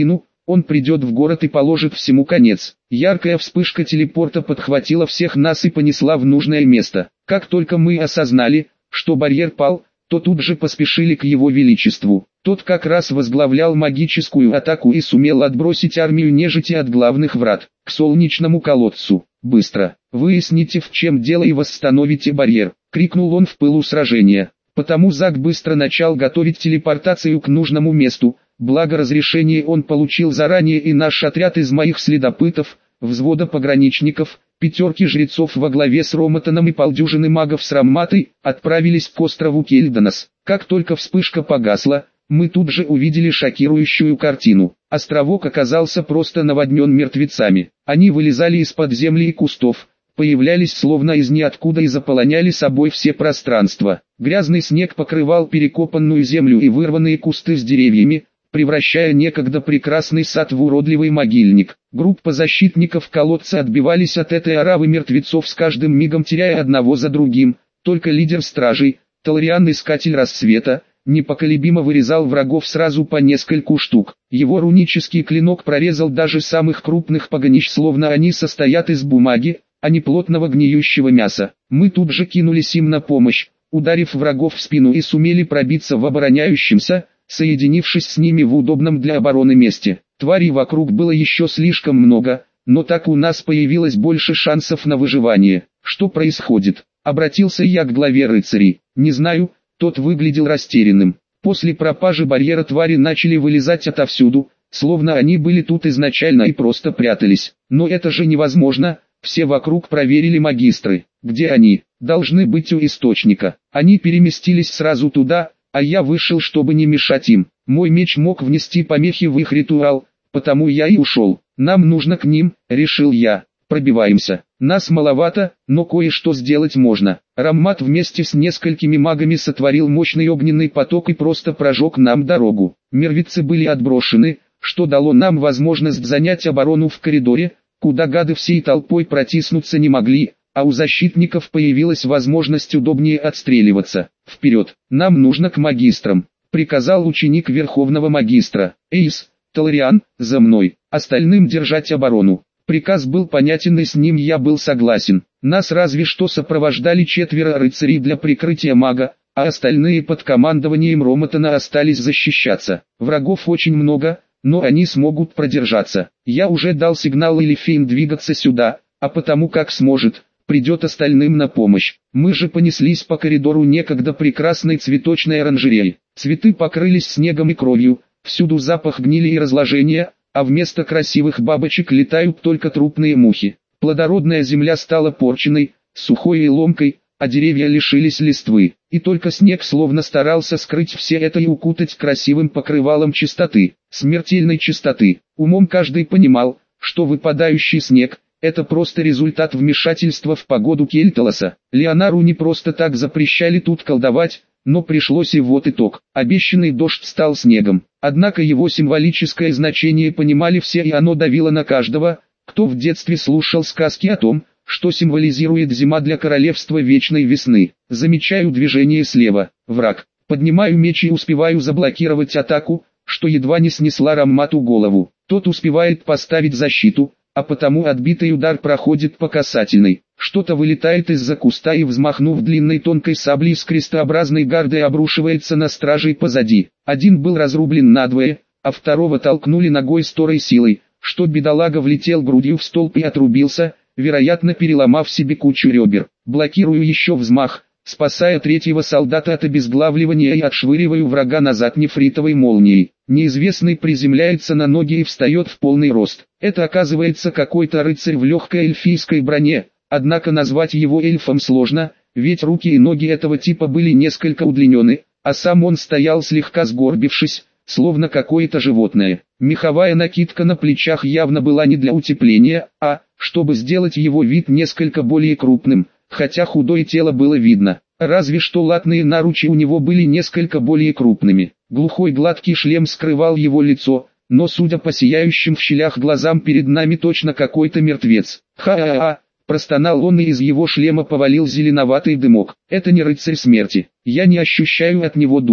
Speaker 1: Он придет в город и положит всему конец. Яркая вспышка телепорта подхватила всех нас и понесла в нужное место. Как только мы осознали, что барьер пал, то тут же поспешили к его величеству. Тот как раз возглавлял магическую атаку и сумел отбросить армию нежити от главных врат, к солнечному колодцу. «Быстро! Выясните, в чем дело, и восстановите барьер!» — крикнул он в пылу сражения. Потому Зак быстро начал готовить телепортацию к нужному месту, благо разрешение он получил заранее, и наш отряд из моих следопытов, взвода пограничников, пятерки жрецов во главе с Ромотаном и полдюжины магов с Рамматой отправились к острову Кельдонос. Как только вспышка погасла, мы тут же увидели шокирующую картину. Островок оказался просто наводнен мертвецами. Они вылезали из-под земли и кустов, появлялись словно из ниоткуда и заполоняли собой все пространства. Грязный снег покрывал перекопанную землю и вырванные кусты с деревьями, превращая некогда прекрасный сад в уродливый могильник. Группа защитников колодца отбивались от этой оравы мертвецов, с каждым мигом теряя одного за другим. Только лидер стражей, Талариан, искатель рассвета, непоколебимо вырезал врагов сразу по нескольку штук. Его рунический клинок прорезал даже самых крупных погонищ, словно они состоят из бумаги, а не плотного гниющего мяса. Мы тут же кинулись им на помощь, ударив врагов в спину, и сумели пробиться в обороняющемся, соединившись с ними в удобном для обороны месте. Тварей вокруг было еще слишком много, но так у нас появилось больше шансов на выживание. Что происходит? Обратился я к главе рыцарей. Не знаю, тот выглядел растерянным. После пропажи барьера твари начали вылезать отовсюду, словно они были тут изначально и просто прятались. Но это же невозможно, все вокруг проверили магистры. Где они? Должны быть у источника. Они переместились сразу туда, а я вышел, чтобы не мешать им. Мой меч мог внести помехи в их ритуал, потому я и ушел. Нам нужно к ним, решил я. Пробиваемся. Нас маловато, но кое-что сделать можно. Раммат вместе с несколькими магами сотворил мощный огненный поток и просто прожег нам дорогу. Мертвецы были отброшены, что дало нам возможность занять оборону в коридоре, куда гады всей толпой протиснуться не могли, а у защитников появилась возможность удобнее отстреливаться. «Вперед! Нам нужно к магистрам!» — приказал ученик Верховного Магистра. «Эйс, Талариан, за мной! Остальным держать оборону!» Приказ был понятен, и с ним я был согласен. Нас разве что сопровождали четверо рыцарей для прикрытия мага, а остальные под командованием Ромотана остались защищаться. Врагов очень много, но они смогут продержаться. Я уже дал сигнал Элифейн двигаться сюда, а потому как сможет, придет остальным на помощь. Мы же понеслись по коридору некогда прекрасной цветочной оранжереи. Цветы покрылись снегом и кровью, всюду запах гнили и разложения, а вместо красивых бабочек летают только трупные мухи. Плодородная земля стала порченной, сухой и ломкой, а деревья лишились листвы. И только снег словно старался скрыть все это и укутать красивым покрывалом чистоты, смертельной чистоты. Умом каждый понимал, что выпадающий снег – это просто результат вмешательства в погоду Кельтолоса. Леонару не просто так запрещали тут колдовать, но пришлось, и вот итог. Обещанный дождь стал снегом. Однако его символическое значение понимали все, и оно давило на каждого, кто в детстве слушал сказки о том, что символизирует зима для королевства вечной весны. Замечаю движение слева. Враг. Поднимаю меч и успеваю заблокировать атаку, что едва не снесла Раммату голову. Тот успевает поставить защиту, а потому отбитый удар проходит по касательной. Что-то вылетает из-за куста и, взмахнув длинной тонкой саблей с крестообразной гардой, обрушивается на стражей позади. Один был разрублен надвое, а второго толкнули ногой с такой силой, что бедолага влетел грудью в столб и отрубился, вероятно переломав себе кучу ребер. Блокирую еще взмах, спасая третьего солдата от обезглавливания, и отшвыриваю врага назад нефритовой молнией. Неизвестный приземляется на ноги и встает в полный рост. Это оказывается какой-то рыцарь в легкой эльфийской броне, однако назвать его эльфом сложно, ведь руки и ноги этого типа были несколько удлинены, а сам он стоял слегка сгорбившись, словно какое-то животное. Меховая накидка на плечах явно была не для утепления, а, чтобы сделать его вид несколько более крупным, хотя худое тело было видно. Разве что латные наручи у него были несколько более крупными. Глухой гладкий шлем скрывал его лицо, но судя по сияющим в щелях глазам, перед нами точно какой-то мертвец. Ха-ха-ха! Простонал он, и из его шлема повалил зеленоватый дымок. Это не рыцарь смерти. Я не ощущаю от него души.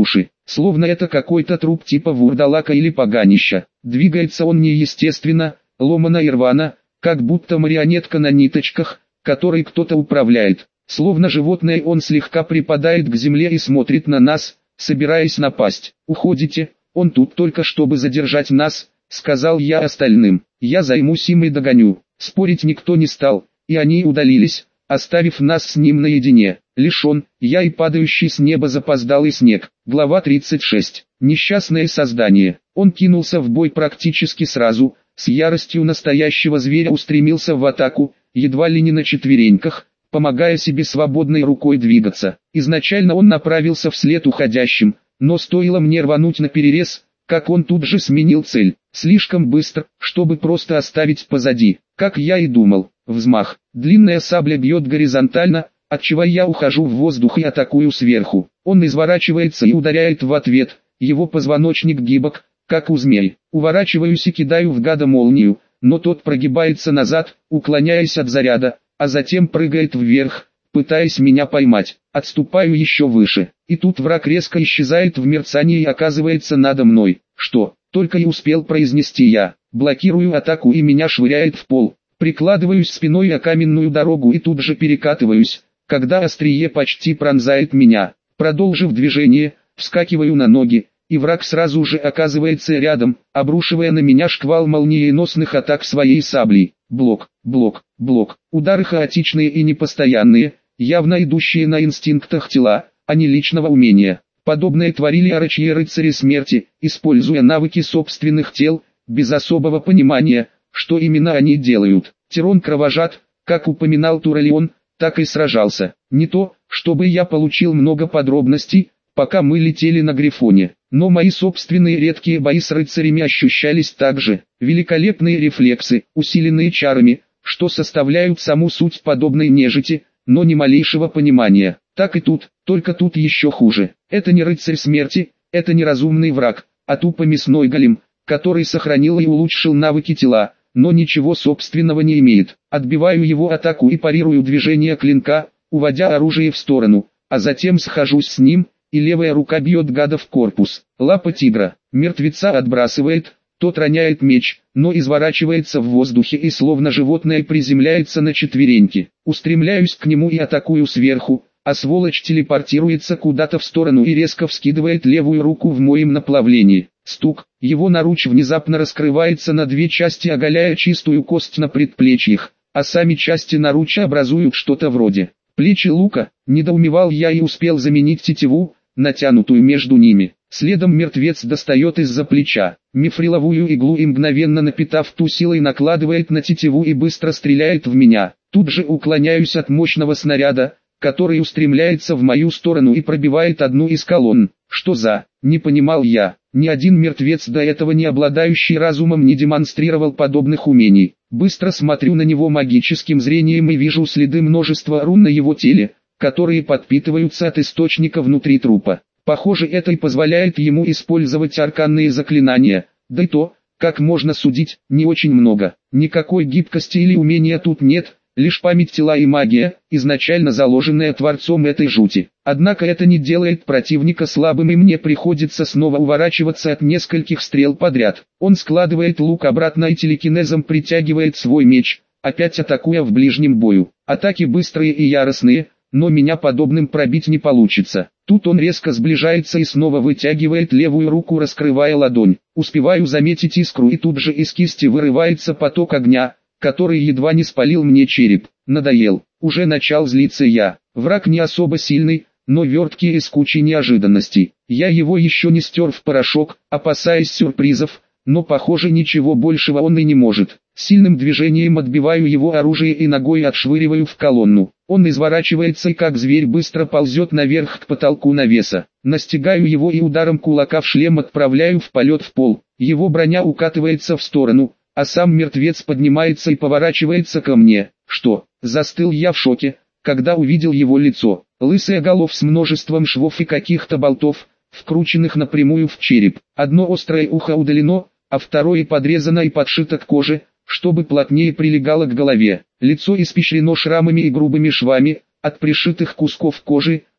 Speaker 1: словно это какой-то труп типа вурдалака или поганища. Двигается он неестественно, ломано и рвано, как будто марионетка на ниточках, которой кто-то управляет. Словно животное он слегка припадает к земле и смотрит на нас, собираясь напасть. «Уходите, он тут только чтобы задержать нас», — сказал я остальным. «Я займусь им и догоню». Спорить никто не стал, и они удалились, оставив нас с ним наедине. Лишь он, я и падающий с неба запоздалый снег. Глава тридцать шесть. Несчастное создание. Он кинулся в бой практически сразу, с яростью настоящего зверя устремился в атаку, едва ли не на четвереньках, помогая себе свободной рукой двигаться. Изначально он направился вслед уходящим, но стоило мне рвануть наперерез, как он тут же сменил цель. Слишком быстро, чтобы просто оставить позади. Как я и думал, взмах. Длинная сабля бьет горизонтально, отчего я ухожу в воздух и атакую сверху. Он изворачивается и ударяет в ответ, его позвоночник гибок, как у змей. Уворачиваюсь и кидаю в гада молнию, но тот прогибается назад, уклоняясь от заряда, а затем прыгает вверх, пытаясь меня поймать. Отступаю еще выше, и тут враг резко исчезает в мерцании и оказывается надо мной. Что? Только и успел произнести я. Блокирую атаку и меня швыряет в пол. Прикладываюсь спиной о каменную дорогу и тут же перекатываюсь, когда острие почти пронзает меня. Продолжив движение, вскакиваю на ноги, и враг сразу же оказывается рядом, обрушивая на меня шквал молниеносных атак своей саблей. Блок, блок, блок. Удары хаотичные и непостоянные, явно идущие на инстинктах тела, а не личного умения. Подобное творили орочьи рыцари смерти, используя навыки собственных тел, без особого понимания, что именно они делают. Тирон кровожад, как упоминал Туралион, так и сражался. Не то, чтобы я получил много подробностей, пока мы летели на Грифоне, но мои собственные редкие бои с рыцарями ощущались также. Великолепные рефлексы, усиленные чарами, что составляют саму суть подобной нежити, но ни малейшего понимания. Так и тут, только тут еще хуже. Это не рыцарь смерти, это не разумный враг, а тупо мясной голем, который сохранил и улучшил навыки тела, но ничего собственного не имеет. Отбиваю его атаку и парирую движение клинка, уводя оружие в сторону, а затем схожусь с ним, и левая рука бьет гада в корпус. Лапа тигра, мертвеца отбрасывает, тот роняет меч, но изворачивается в воздухе и словно животное приземляется на четвереньки. Устремляюсь к нему и атакую сверху, а сволочь телепортируется куда-то в сторону и резко вскидывает левую руку в моем направлении. Стук, его наруч внезапно раскрывается на две части, оголяя чистую кость на предплечьях, а сами части наруча образуют что-то вроде плечи лука. Недоумевал я и успел заменить тетиву, натянутую между ними. Следом мертвец достает из-за плеча мифриловую иглу и, мгновенно напитав ту силой, накладывает на тетиву и быстро стреляет в меня. Тут же уклоняюсь от мощного снаряда, который устремляется в мою сторону и пробивает одну из колонн. Что за... Не понимал я. Ни один мертвец, до этого не обладающий разумом, не демонстрировал подобных умений. Быстро смотрю на него магическим зрением и вижу следы множества рун на его теле, которые подпитываются от источника внутри трупа. Похоже, это и позволяет ему использовать арканные заклинания, да и то, как можно судить, не очень много. Никакой гибкости или умения тут нет, лишь память тела и магия, изначально заложенная Творцом этой жути. Однако это не делает противника слабым, и мне приходится снова уворачиваться от нескольких стрел подряд. Он складывает лук обратно и телекинезом притягивает свой меч, опять атакуя в ближнем бою. Атаки быстрые и яростные, но меня подобным пробить не получится. Тут он резко сближается и снова вытягивает левую руку, раскрывая ладонь. Успеваю заметить искру, и тут же из кисти вырывается поток огня, который едва не спалил мне череп. Надоел. Уже начал злиться я. Враг не особо сильный, но верткий и с кучей неожиданностей. Я его еще не стер в порошок, опасаясь сюрпризов, но похоже, ничего большего он и не может. Сильным движением отбиваю его оружие и ногой отшвыриваю в колонну. Он изворачивается и как зверь быстро ползет наверх к потолку навеса. Настигаю его и ударом кулака в шлем отправляю в полет в пол. Его броня укатывается в сторону, а сам мертвец поднимается и поворачивается ко мне. Что? Застыл я в шоке, когда увидел его лицо. Лысая голова с множеством швов и каких-то болтов, вкрученных напрямую в череп. Одно острое ухо удалено, а второе подрезано и подшито к коже, чтобы плотнее прилегало к голове. Лицо испещрено шрамами и грубыми швами, от пришитых кусков кожи,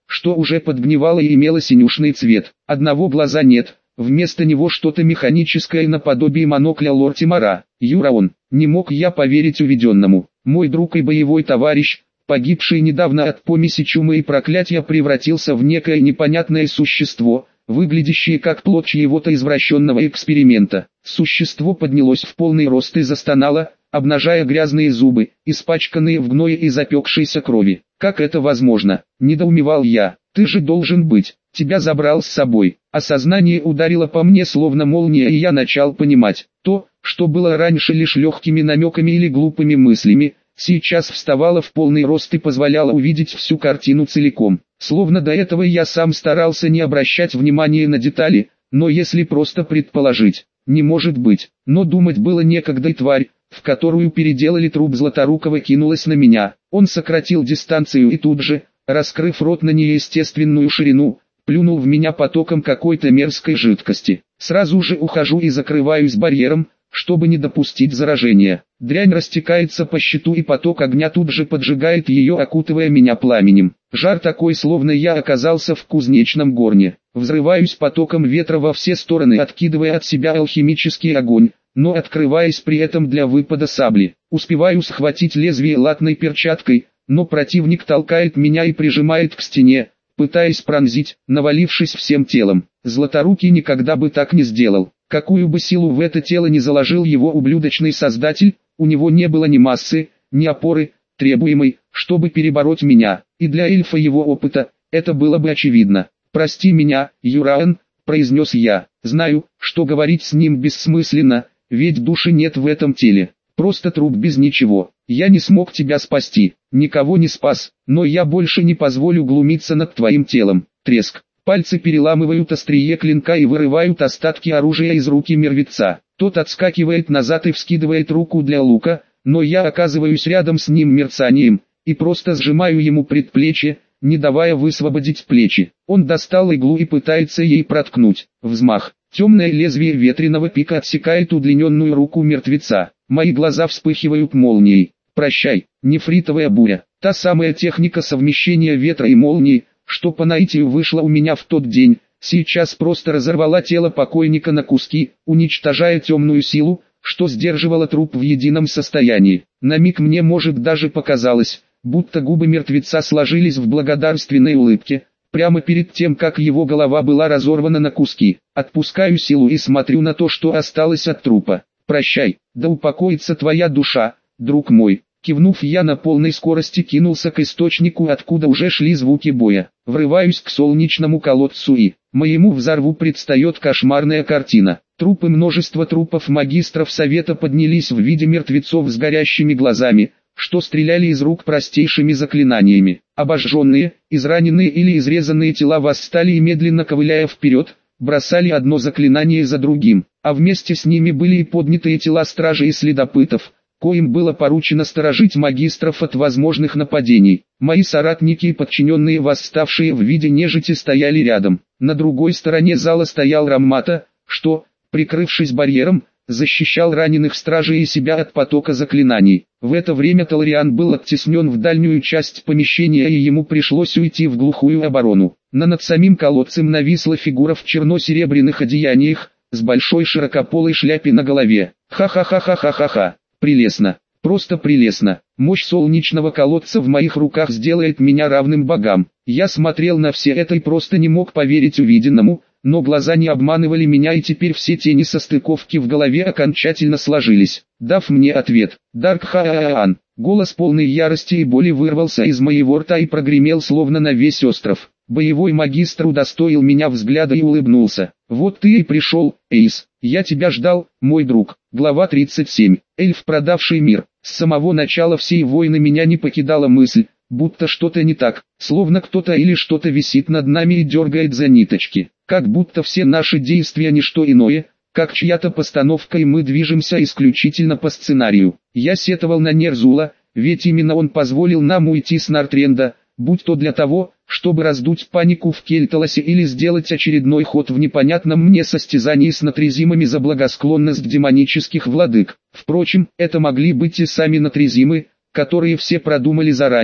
Speaker 1: что уже подгнивало и имело синюшный цвет. Одного глаза нет, вместо него что-то механическое наподобие монокля Лортимара. Юра он, не мог я поверить увиденному. Мой друг и боевой товарищ, погибший недавно от помеси чумы и проклятия, превратился в некое непонятное существо, выглядящее как плод чьего-то извращенного эксперимента. Существо поднялось в полный рост и застонало, обнажая грязные зубы, испачканные в гное и запекшейся крови. «Как это возможно?» – недоумевал я. «Ты же должен быть, тебя забрал с собой». Осознание ударило по мне словно молния, и я начал понимать. То, что было раньше лишь легкими намеками или глупыми мыслями, сейчас вставало в полный рост и позволяло увидеть всю картину целиком. Словно до этого я сам старался не обращать внимания на детали, но если просто предположить, не может быть. Но думать было некогда, и тварь, в которую переделали труп Златорукова, кинулась на меня. Он сократил дистанцию и тут же, раскрыв рот на неестественную ширину, плюнул в меня потоком какой-то мерзкой жидкости. Сразу же ухожу и закрываюсь барьером, чтобы не допустить заражения. Дрянь растекается по щиту, и поток огня тут же поджигает ее, окутывая меня пламенем. Жар такой, словно я оказался в кузнечном горне. Взрываюсь потоком ветра во все стороны, откидывая от себя алхимический огонь, но открываясь при этом для выпада сабли. Успеваю схватить лезвие латной перчаткой, но противник толкает меня и прижимает к стене, пытаясь пронзить, навалившись всем телом. Златорукий никогда бы так не сделал. Какую бы силу в это тело не заложил его ублюдочный создатель, у него не было ни массы, ни опоры, требуемой, чтобы перебороть меня, и для эльфа его опыта, это было бы очевидно. «Прости меня, Юраан», — произнес я. «Знаю, что говорить с ним бессмысленно, ведь души нет в этом теле. Просто труп без ничего. Я не смог тебя спасти, никого не спас, но я больше не позволю глумиться над твоим телом». Треск. Пальцы переламывают острие клинка и вырывают остатки оружия из руки мертвеца. Тот отскакивает назад и вскидывает руку для лука, но я оказываюсь рядом с ним мерцанием, и просто сжимаю ему предплечье, не давая высвободить плечи. Он достал иглу и пытается ей проткнуть. Взмах. Темное лезвие ветреного пика отсекает удлиненную руку мертвеца. Мои глаза вспыхивают молнией. Прощай, нефритовая буря. Та самая техника совмещения ветра и молнии, что по наитию вышла у меня в тот день, сейчас просто разорвала тело покойника на куски, уничтожая темную силу, что сдерживала труп в едином состоянии. На миг мне, может, даже показалось, будто губы мертвеца сложились в благодарственной улыбке, прямо перед тем, как его голова была разорвана на куски. Отпускаю силу и смотрю на то, что осталось от трупа. «Прощай, да упокоится твоя душа, друг мой». Кивнув, я на полной скорости кинулся к источнику, откуда уже шли звуки боя. Врываюсь к солнечному колодцу и, моему взорву предстает кошмарная картина. Трупы, множество трупов магистров совета поднялись в виде мертвецов с горящими глазами, что стреляли из рук простейшими заклинаниями. Обожженные, израненные или изрезанные тела восстали и, медленно ковыляя вперед, бросали одно заклинание за другим, а вместе с ними были и поднятые тела стражей и следопытов, коим было поручено сторожить магистров от возможных нападений. Мои соратники и подчиненные, восставшие в виде нежити, стояли рядом. На другой стороне зала стоял Раммата, что, прикрывшись барьером, защищал раненых стражей и себя от потока заклинаний. В это время Талариан был оттеснен в дальнюю часть помещения, и ему пришлось уйти в глухую оборону. На над самим колодцем нависла фигура в черно-серебряных одеяниях, с большой широкополой шляпой на голове. Ха-ха-ха-ха-ха-ха-ха. Прелестно, просто прелестно. Мощь солнечного колодца в моих руках сделает меня равным богам. Я смотрел на все это и просто не мог поверить увиденному, но глаза не обманывали меня, и теперь все те несостыковки в голове окончательно сложились, дав мне ответ. Дарк Хаан. Голос полный ярости и боли вырвался из моего рта и прогремел словно на весь остров. Боевой магистр удостоил меня взгляда и улыбнулся. «Вот ты и пришел, Эйс. Я тебя ждал, мой друг». Глава тридцать семь. Эльф, продавший мир. С самого начала всей войны меня не покидала мысль, будто что-то не так, словно кто-то или что-то висит над нами и дергает за ниточки. Как будто все наши действия не что иное, как чья-то постановка, и мы движемся исключительно по сценарию. Я сетовал на Нерзула, ведь именно он позволил нам уйти с Нартренда, будь то для того, чтобы раздуть панику в Кельталосе или сделать очередной ход в непонятном мне состязании с натрезимами за благосклонность демонических владык. Впрочем, это могли быть и сами натрезимы, которые все продумали заранее,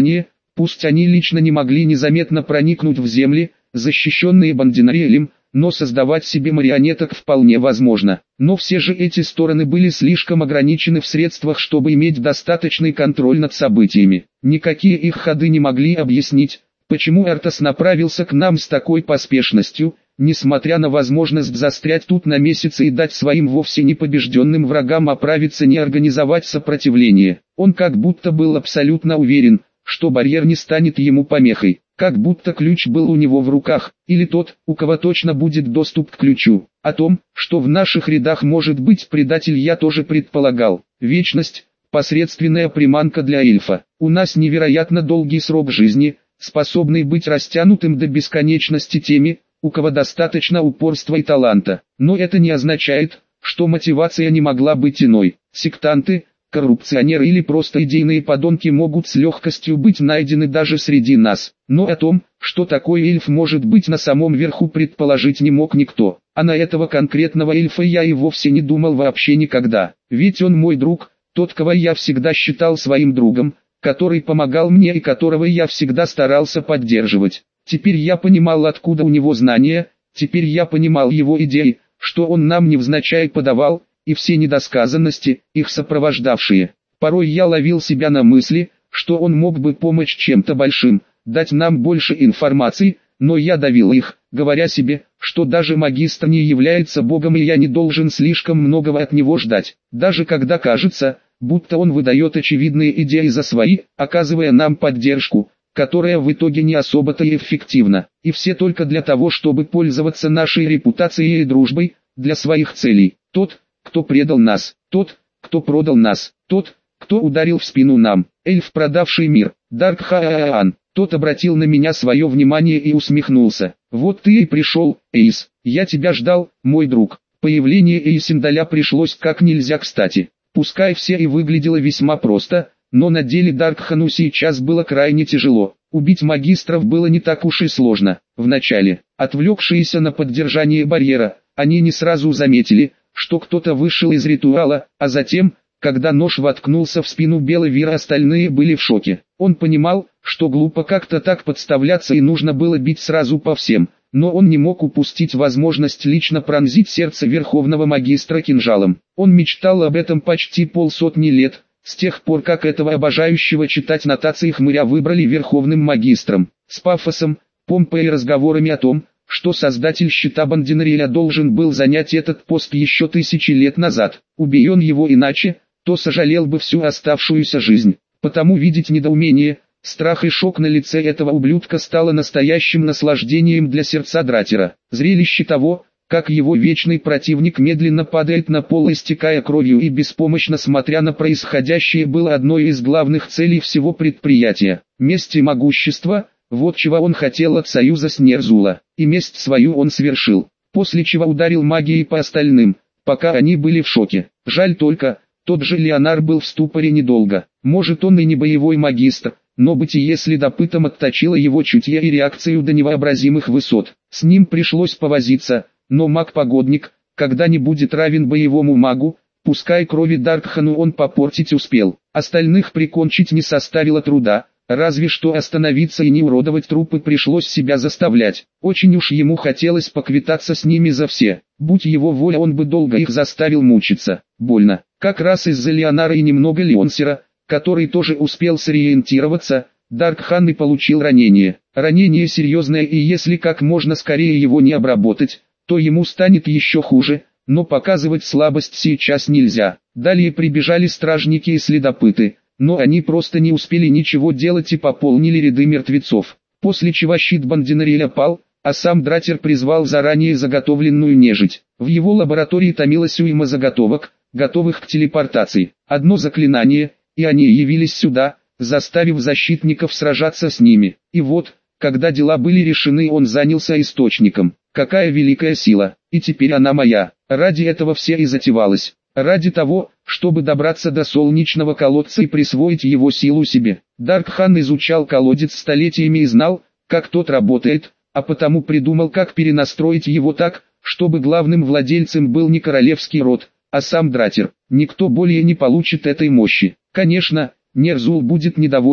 Speaker 1: Пусть они лично не могли незаметно проникнуть в земли, защищенные Бандинариэлем, но создавать себе марионеток вполне возможно. Но все же эти стороны были слишком ограничены в средствах, чтобы иметь достаточный контроль над событиями. Никакие их ходы не могли объяснить, почему Эртос направился к нам с такой поспешностью, несмотря на возможность застрять тут на месяцы и дать своим вовсе непобежденным врагам оправиться, не организовать сопротивление. Он как будто был абсолютно уверен, что барьер не станет ему помехой, как будто ключ был у него в руках, или тот, у кого точно будет доступ к ключу. О том, что в наших рядах может быть предатель, я тоже предполагал. Вечность – посредственная приманка для эльфа. У нас невероятно долгий срок жизни, способный быть растянутым до бесконечности теми, у кого достаточно упорства и таланта. Но это не означает, что мотивация не могла быть иной. Сектанты, коррупционеры или просто идейные подонки могут с легкостью быть найдены даже среди нас. Но о том, что такой эльф может быть на самом верху, предположить не мог никто. А на этого конкретного эльфа я и вовсе не думал вообще никогда. Ведь он мой друг, тот, кого я всегда считал своим другом, который помогал мне и которого я всегда старался поддерживать. Теперь я понимал, откуда у него знания, теперь я понимал его идеи, что он нам невзначай подавал, и все недосказанности, их сопровождавшие. Порой я ловил себя на мысли, что он мог бы помочь чем-то большим, дать нам больше информации, но я давил их, говоря себе, что даже магистр не является богом и я не должен слишком многого от него ждать. Даже когда кажется, будто он выдает очевидные идеи за свои, оказывая нам поддержку, которая в итоге не особо-то и эффективна. И все только для того, чтобы пользоваться нашей репутацией и дружбой, для своих целей. Тот, кто предал нас, тот, кто продал нас, тот, кто ударил в спину нам, эльф, продавший мир, Даркхаан. Тот обратил на меня свое внимание и усмехнулся. Вот ты и пришел, Эйс, я тебя ждал, мой друг. Появление Эйсиндаля пришлось как нельзя кстати. Пускай все и выглядело весьма просто, но на деле Даркхану сейчас было крайне тяжело. Убить магистров было не так уж и сложно. Вначале, отвлекшиеся на поддержание барьера, они не сразу заметили, что кто-то вышел из ритуала, а затем, когда нож воткнулся в спину Беловира, остальные были в шоке. Он понимал, что глупо как-то так подставляться и нужно было бить сразу по всем, но он не мог упустить возможность лично пронзить сердце верховного магистра кинжалом. Он мечтал об этом почти полсотни лет, с тех пор как этого обожающего читать нотации хмыря выбрали верховным магистром. С пафосом, помпой и разговорами о том, что создатель щита Бандинариэля должен был занять этот пост еще тысячи лет назад. Убей он его иначе, то сожалел бы всю оставшуюся жизнь. Потому видеть недоумение, страх и шок на лице этого ублюдка стало настоящим наслаждением для сердца Дратера. Зрелище того, как его вечный противник медленно падает на пол, истекая кровью и беспомощно смотря на происходящее, было одной из главных целей всего предприятия. Месть и могущество – вот чего он хотел от союза с Нерзула. И месть свою он совершил, после чего ударил магией по остальным, пока они были в шоке. Жаль только, тот же Леонар был в ступоре недолго. Может, он и не боевой магистр, но бытие следопытом отточило его чутье и реакцию до невообразимых высот. С ним пришлось повозиться, но маг-погодник, когда не будет равен боевому магу, пускай крови Даркхану он попортить успел. Остальных прикончить не составило труда, разве что остановиться и не уродовать трупы пришлось себя заставлять. Очень уж ему хотелось поквитаться с ними за все. Будь его воля, он бы долго их заставил мучиться. Больно. Как раз из-за Леонара и немного Леонсера, который тоже успел сориентироваться, Даркхан и получил ранение. Ранение серьезное, и если как можно скорее его не обработать, то ему станет еще хуже, но показывать слабость сейчас нельзя. Далее прибежали стражники и следопыты, но они просто не успели ничего делать и пополнили ряды мертвецов. После чего щит Бандинариэля пал, а сам Дратер призвал заранее заготовленную нежить. В его лаборатории томилась уйма заготовок, готовых к телепортации. Одно заклинание, и они явились сюда, заставив защитников сражаться с ними. И вот, когда дела были решены, он занялся источником. Какая великая сила, и теперь она моя. Ради этого все и затевалось. Ради того, чтобы добраться до солнечного колодца и присвоить его силу себе. Даркхан изучал колодец столетиями и знал, как тот работает, а потому придумал, как перенастроить его так, чтобы главным владельцем был не королевский род, а сам Дратер. Никто более не получит этой мощи. Конечно, Нерзул будет недоволен,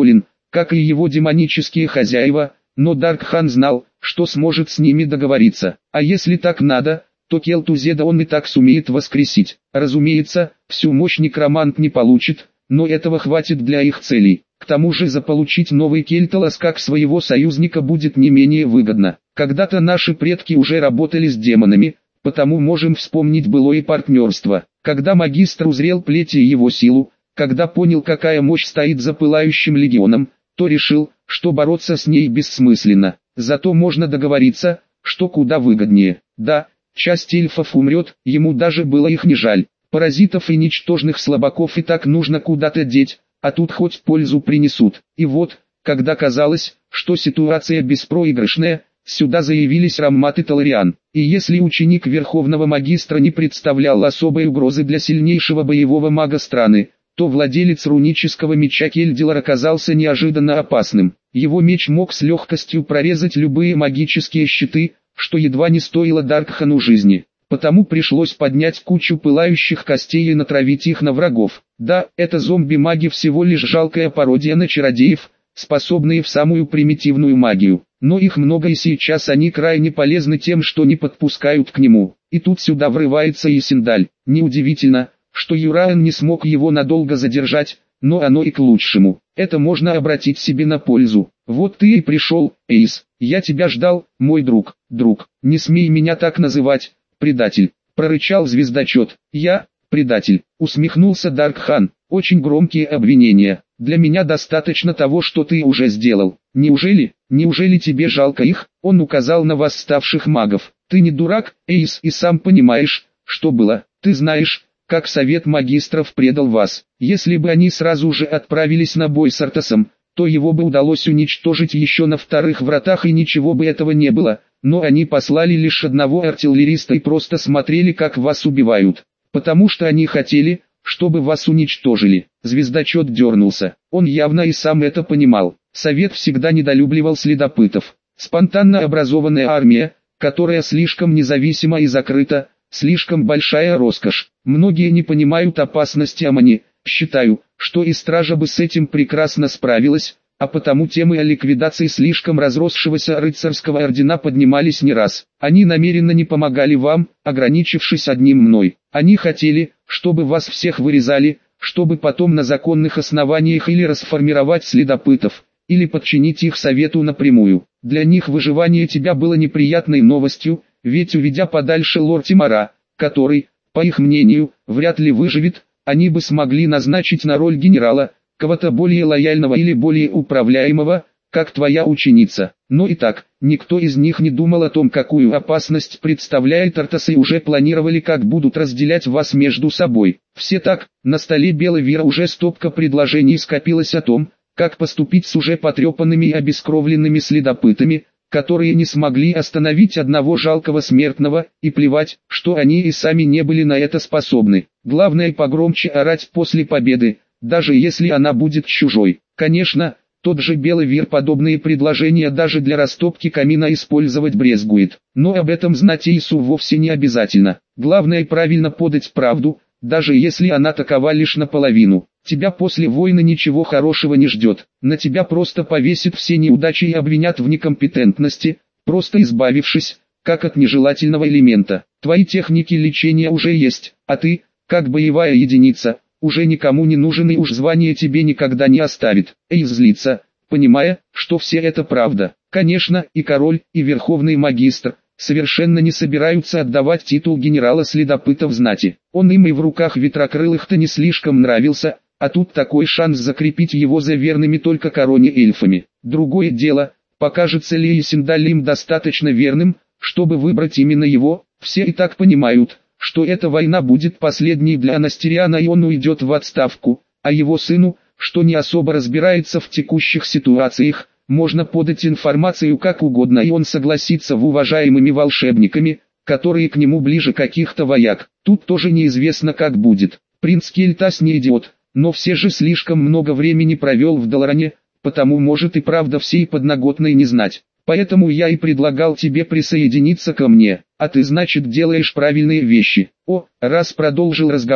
Speaker 1: как и его демонические хозяева, но Даркхан знал, что сможет с ними договориться. А если так надо, то Келтузеда он и так сумеет воскресить. Разумеется, всю мощь некромант не получит, но этого хватит для их целей. К тому же заполучить новый Кельталас как своего союзника будет не менее выгодно. Когда-то наши предки уже работали с демонами, потому можем вспомнить былое партнерство. Когда магистр узрел плети и его силу, когда понял, какая мощь стоит за пылающим легионом, то решил, что бороться с ней бессмысленно. Зато можно договориться, что куда выгоднее. Да, часть эльфов умрет, ему даже было их не жаль. Паразитов и ничтожных слабаков и так нужно куда-то деть, а тут хоть пользу принесут. И вот, когда казалось, что ситуация беспроигрышная, сюда заявились Раммат и Талариан. И если ученик Верховного Магистра не представлял особой угрозы для сильнейшего боевого мага страны, то владелец рунического меча Кельдилар оказался неожиданно опасным. Его меч мог с легкостью прорезать любые магические щиты, что едва не стоило Даркхану жизни. Потому пришлось поднять кучу пылающих костей и натравить их на врагов. Да, это зомби-маги всего лишь жалкая пародия на чародеев, способные в самую примитивную магию. Но их много и сейчас они крайне полезны тем, что не подпускают к нему. И тут сюда врывается Исендаль. Неудивительно, что Юраен не смог его надолго задержать, но оно и к лучшему. Это можно обратить себе на пользу. Вот ты и пришел, Эйс. Я тебя ждал, мой друг. Друг, не смей меня так называть, предатель. Прорычал звездочет. Я, предатель, усмехнулся Даркхан. Очень громкие обвинения. Для меня достаточно того, что ты уже сделал. Неужели, неужели тебе жалко их? Он указал на восставших магов. Ты не дурак, Эйс, и сам понимаешь, что было. Ты знаешь, как совет магистров предал вас. Если бы они сразу же отправились на бой с Артасом, то его бы удалось уничтожить еще на вторых вратах и ничего бы этого не было. Но они послали лишь одного артиллериста и просто смотрели, как вас убивают. Потому что они хотели, чтобы вас уничтожили. Звездочет дернулся. Он явно и сам это понимал. Совет всегда недолюбливал следопытов. Спонтанно образованная армия, которая слишком независима и закрыта, слишком большая роскошь. Многие не понимают опасности Амани. Считаю, что и стража бы с этим прекрасно справилась, а потому темы о ликвидации слишком разросшегося рыцарского ордена поднимались не раз. Они намеренно не помогали вам, ограничившись одним мной. Они хотели, чтобы вас всех вырезали, чтобы потом на законных основаниях или расформировать следопытов, или подчинить их совету напрямую. Для них выживание тебя было неприятной новостью, ведь уведя подальше лорд-Тимара, который, по их мнению, вряд ли выживет, они бы смогли назначить на роль генерала, кого-то более лояльного или более управляемого, как твоя ученица. Но и так, никто из них не думал о том, какую опасность представляет Артас, и уже планировали, как будут разделять вас между собой. Все так, на столе Беловира уже стопка предложений скопилась о том, как поступить с уже потрепанными и обескровленными следопытами, которые не смогли остановить одного жалкого смертного, и плевать, что они и сами не были на это способны. Главное погромче орать после победы, даже если она будет чужой. Конечно, тот же Беловир подобные предложения даже для растопки камина использовать брезгует. Но об этом знать Эйсу вовсе не обязательно. Главное правильно подать правду, даже если она такова лишь наполовину. Тебя после войны ничего хорошего не ждет. На тебя просто повесят все неудачи и обвинят в некомпетентности, просто избавившись, как от нежелательного элемента. Твои техники лечения уже есть, а ты, как боевая единица, уже никому не нужен, и уж звание тебе никогда не оставит. Эйс злится, понимая, что все это правда. Конечно, и король, и верховный магистр совершенно не собираются отдавать титул генерала следопытов знати. Он им и в руках ветрокрылых-то не слишком нравился, а тут такой шанс закрепить его за верными только короне эльфами. Другое дело, покажется ли Исендаль им достаточно верным, чтобы выбрать именно его. Все и так понимают, что эта война будет последней для Анастериана, и он уйдет в отставку, а его сыну, что не особо разбирается в текущих ситуациях, можно подать информацию как угодно, и он согласится в уважаемыми волшебниками, которые к нему ближе каких-то вояк. Тут тоже неизвестно, как будет. Принц Кельтас не идиот, но все же слишком много времени провел в Даларане, потому может и правда всей подноготной не знать. Поэтому я и предлагал тебе присоединиться ко мне, а ты, значит, делаешь правильные вещи. О, раз продолжил разговор,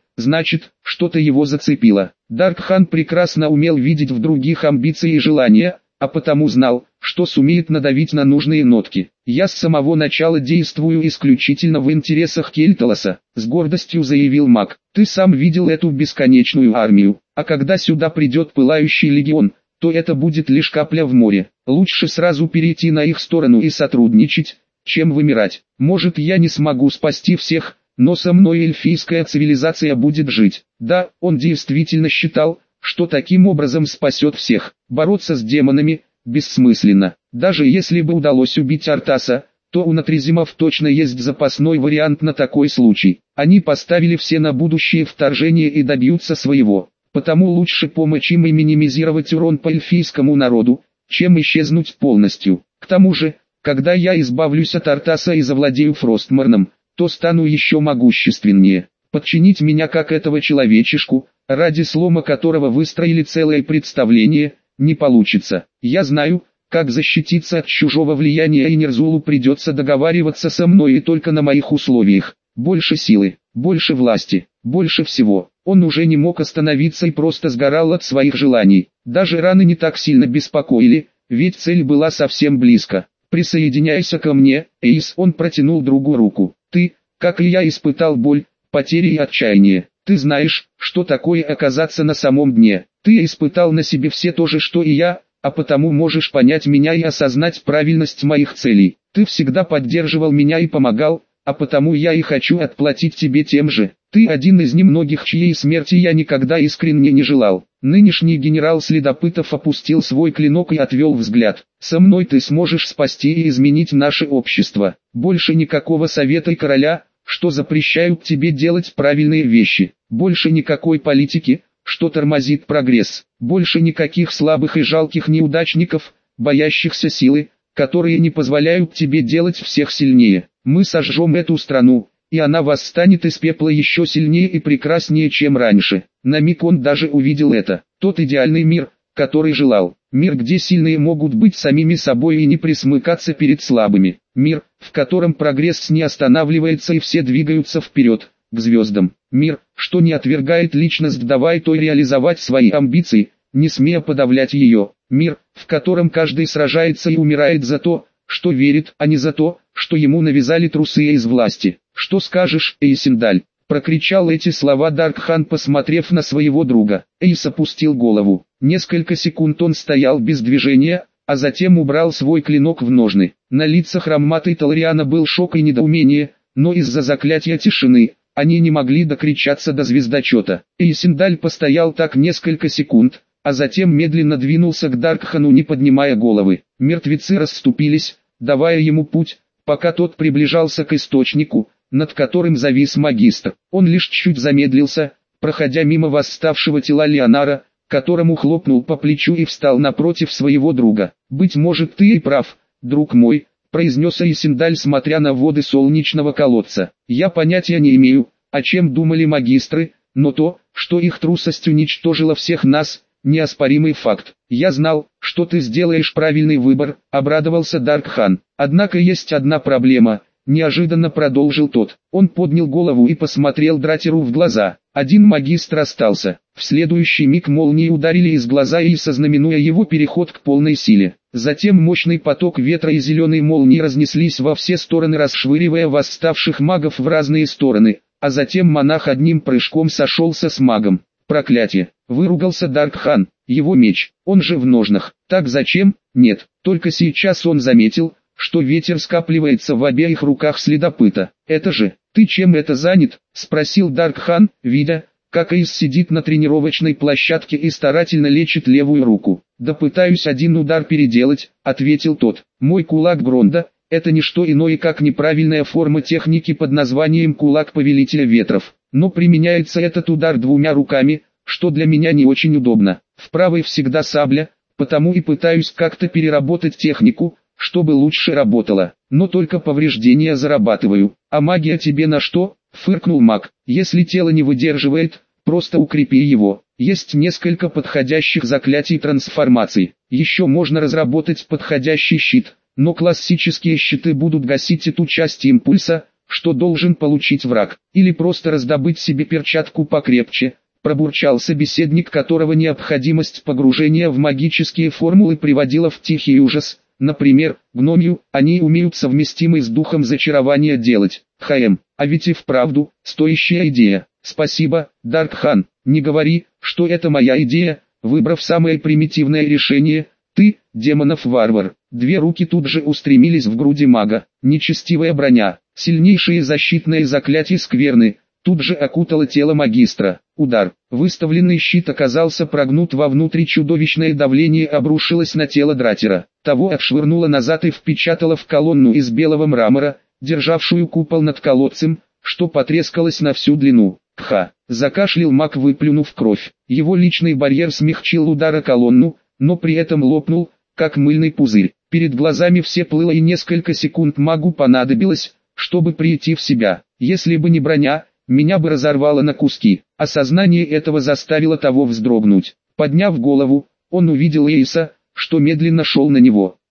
Speaker 1: значит, что-то его зацепило. Даркхан прекрасно умел видеть в других амбиции и желания, а потому знал, что сумеет надавить на нужные нотки. «Я с самого начала действую исключительно в интересах Кельталоса», — с гордостью заявил маг. «Ты сам видел эту бесконечную армию, а когда сюда придет пылающий легион, то это будет лишь капля в море. Лучше сразу перейти на их сторону и сотрудничать, чем вымирать. Может, я не смогу спасти всех, но со мной эльфийская цивилизация будет жить». Да, он действительно считал, что таким образом спасет всех. Бороться с демонами бессмысленно. Даже если бы удалось убить Артаса, то у Натрезимов точно есть запасной вариант на такой случай. Они поставили все на будущее вторжение и добьются своего. Потому лучше помочь им и минимизировать урон по эльфийскому народу, чем исчезнуть полностью. К тому же, когда я избавлюсь от Артаса и завладею Фростморном, то стану еще могущественнее. Подчинить меня как этого человечишку, ради слома которого выстроили целое представление, не получится. Я знаю, как защититься от чужого влияния, и Нерзулу придется договариваться со мной и только на моих условиях. Больше силы, больше власти, больше всего. Он уже не мог остановиться и просто сгорал от своих желаний. Даже раны не так сильно беспокоили, ведь цель была совсем близко. «Присоединяйся ко мне, Эйс», — он протянул другу руку. «Ты, как и я, испытал боль, потери и отчаяние. Ты знаешь, что такое оказаться на самом дне. Ты испытал на себе все то же, что и я, а потому можешь понять меня и осознать правильность моих целей. Ты всегда поддерживал меня и помогал, а потому я и хочу отплатить тебе тем же. Ты один из немногих, чьей смерти я никогда искренне не желал». Нынешний генерал Следопытов опустил свой клинок и отвел взгляд. «Со мной ты сможешь спасти и изменить наше общество. Больше никакого совета и короля, что запрещают тебе делать правильные вещи. Больше никакой политики, что тормозит прогресс. Больше никаких слабых и жалких неудачников, боящихся силы, которые не позволяют тебе делать всех сильнее. Мы сожжем эту страну, и она восстанет из пепла еще сильнее и прекраснее, чем раньше». На миг он даже увидел это. Тот идеальный мир, который желал. Мир, где сильные могут быть самими собой и не присмыкаться перед слабыми. Мир, в котором прогресс не останавливается и все двигаются вперед, к звездам. Мир, что не отвергает личность, давая той реализовать свои амбиции, не смея подавлять ее. Мир, в котором каждый сражается и умирает за то, что верит, а не за то, что ему навязали трусы из власти. «Что скажешь, Эйсендаль?» — прокричал эти слова Даркхан, посмотрев на своего друга. Эйс опустил голову. Несколько секунд он стоял без движения, а затем убрал свой клинок в ножны. На лицах Раммата и Талариана был шок и недоумение, но из-за заклятия тишины они не могли докричаться до звездочета. Эйсендаль постоял так несколько секунд, а затем медленно двинулся к Даркхану, не поднимая головы. Мертвецы расступились, давая ему путь, пока тот приближался к источнику, над которым завис магистр. Он лишь чуть замедлился, проходя мимо восставшего тела Леонара, которому хлопнул по плечу и встал напротив своего друга. «Быть может, ты и прав, друг мой», — произнес Эйсендаль, смотря на воды солнечного колодца. «Я понятия не имею, о чем думали магистры, но то, что их трусость уничтожила всех нас, неоспоримый факт. Я знал, что ты сделаешь правильный выбор», — обрадовался Даркхан. «Однако есть одна проблема», — неожиданно продолжил тот. Он поднял голову и посмотрел Дратеру в глаза. Один магистр остался. В следующий миг молнии ударили из глаза Эйса, знаменуя его переход к полной силе. Затем мощный поток ветра и зеленой молнии разнеслись во все стороны, расшвыривая восставших магов в разные стороны, а затем монах одним прыжком сошелся с магом. «Проклятие!» — выругался Даркхан. «Его меч, он же в ножнах. Так зачем?» «Нет». Только сейчас он заметил, что ветер скапливается в обеих руках следопыта. «Это же, ты чем это занят?» — спросил Даркхан, видя, как Эйс сидит на тренировочной площадке и старательно лечит левую руку. «Да пытаюсь один удар переделать», — ответил тот. «Мой кулак Гронда — это не что иное, как неправильная форма техники под названием кулак Повелителя Ветров. Но применяется этот удар двумя руками, что для меня не очень удобно. В правой всегда сабля, потому и пытаюсь как-то переработать технику, чтобы лучше работала. Но только повреждения зарабатываю. А магия тебе на что?» — фыркнул маг. «Если тело не выдерживает, просто укрепи его. Есть несколько подходящих заклятий трансформаций. Еще можно разработать подходящий щит, но классические щиты будут гасить эту часть импульса, что должен получить враг, или просто раздобыть себе перчатку покрепче, пробурчал собеседник, которого необходимость погружения в магические формулы приводила в тихий ужас. Например, гномью, они умеют совместимый с духом зачарования делать. Хм, а ведь и вправду, стоящая идея. Спасибо, Даркхан, не говори, что это моя идея, выбрав самое примитивное решение, ты, демонов-варвар. Две руки тут же устремились в груди мага, нечестивая броня, сильнейшие защитные заклятия скверны, тут же окутало тело магистра. Удар, выставленный щит оказался прогнут вовнутрь, чудовищное давление обрушилось на тело Дратера. Того отшвырнуло назад и впечатало в колонну из белого мрамора, державшую купол над колодцем, что потрескалось на всю длину. Пха! Закашлял маг, выплюнув кровь. Его личный барьер смягчил удар о колонну, но при этом лопнул, как мыльный пузырь. Перед глазами все плыло, и несколько секунд магу понадобилось, чтобы прийти в себя. Если бы не броня, меня бы разорвало на куски. Осознание этого заставило того вздрогнуть. Подняв голову, он увидел Эйса, что медленно шел на него.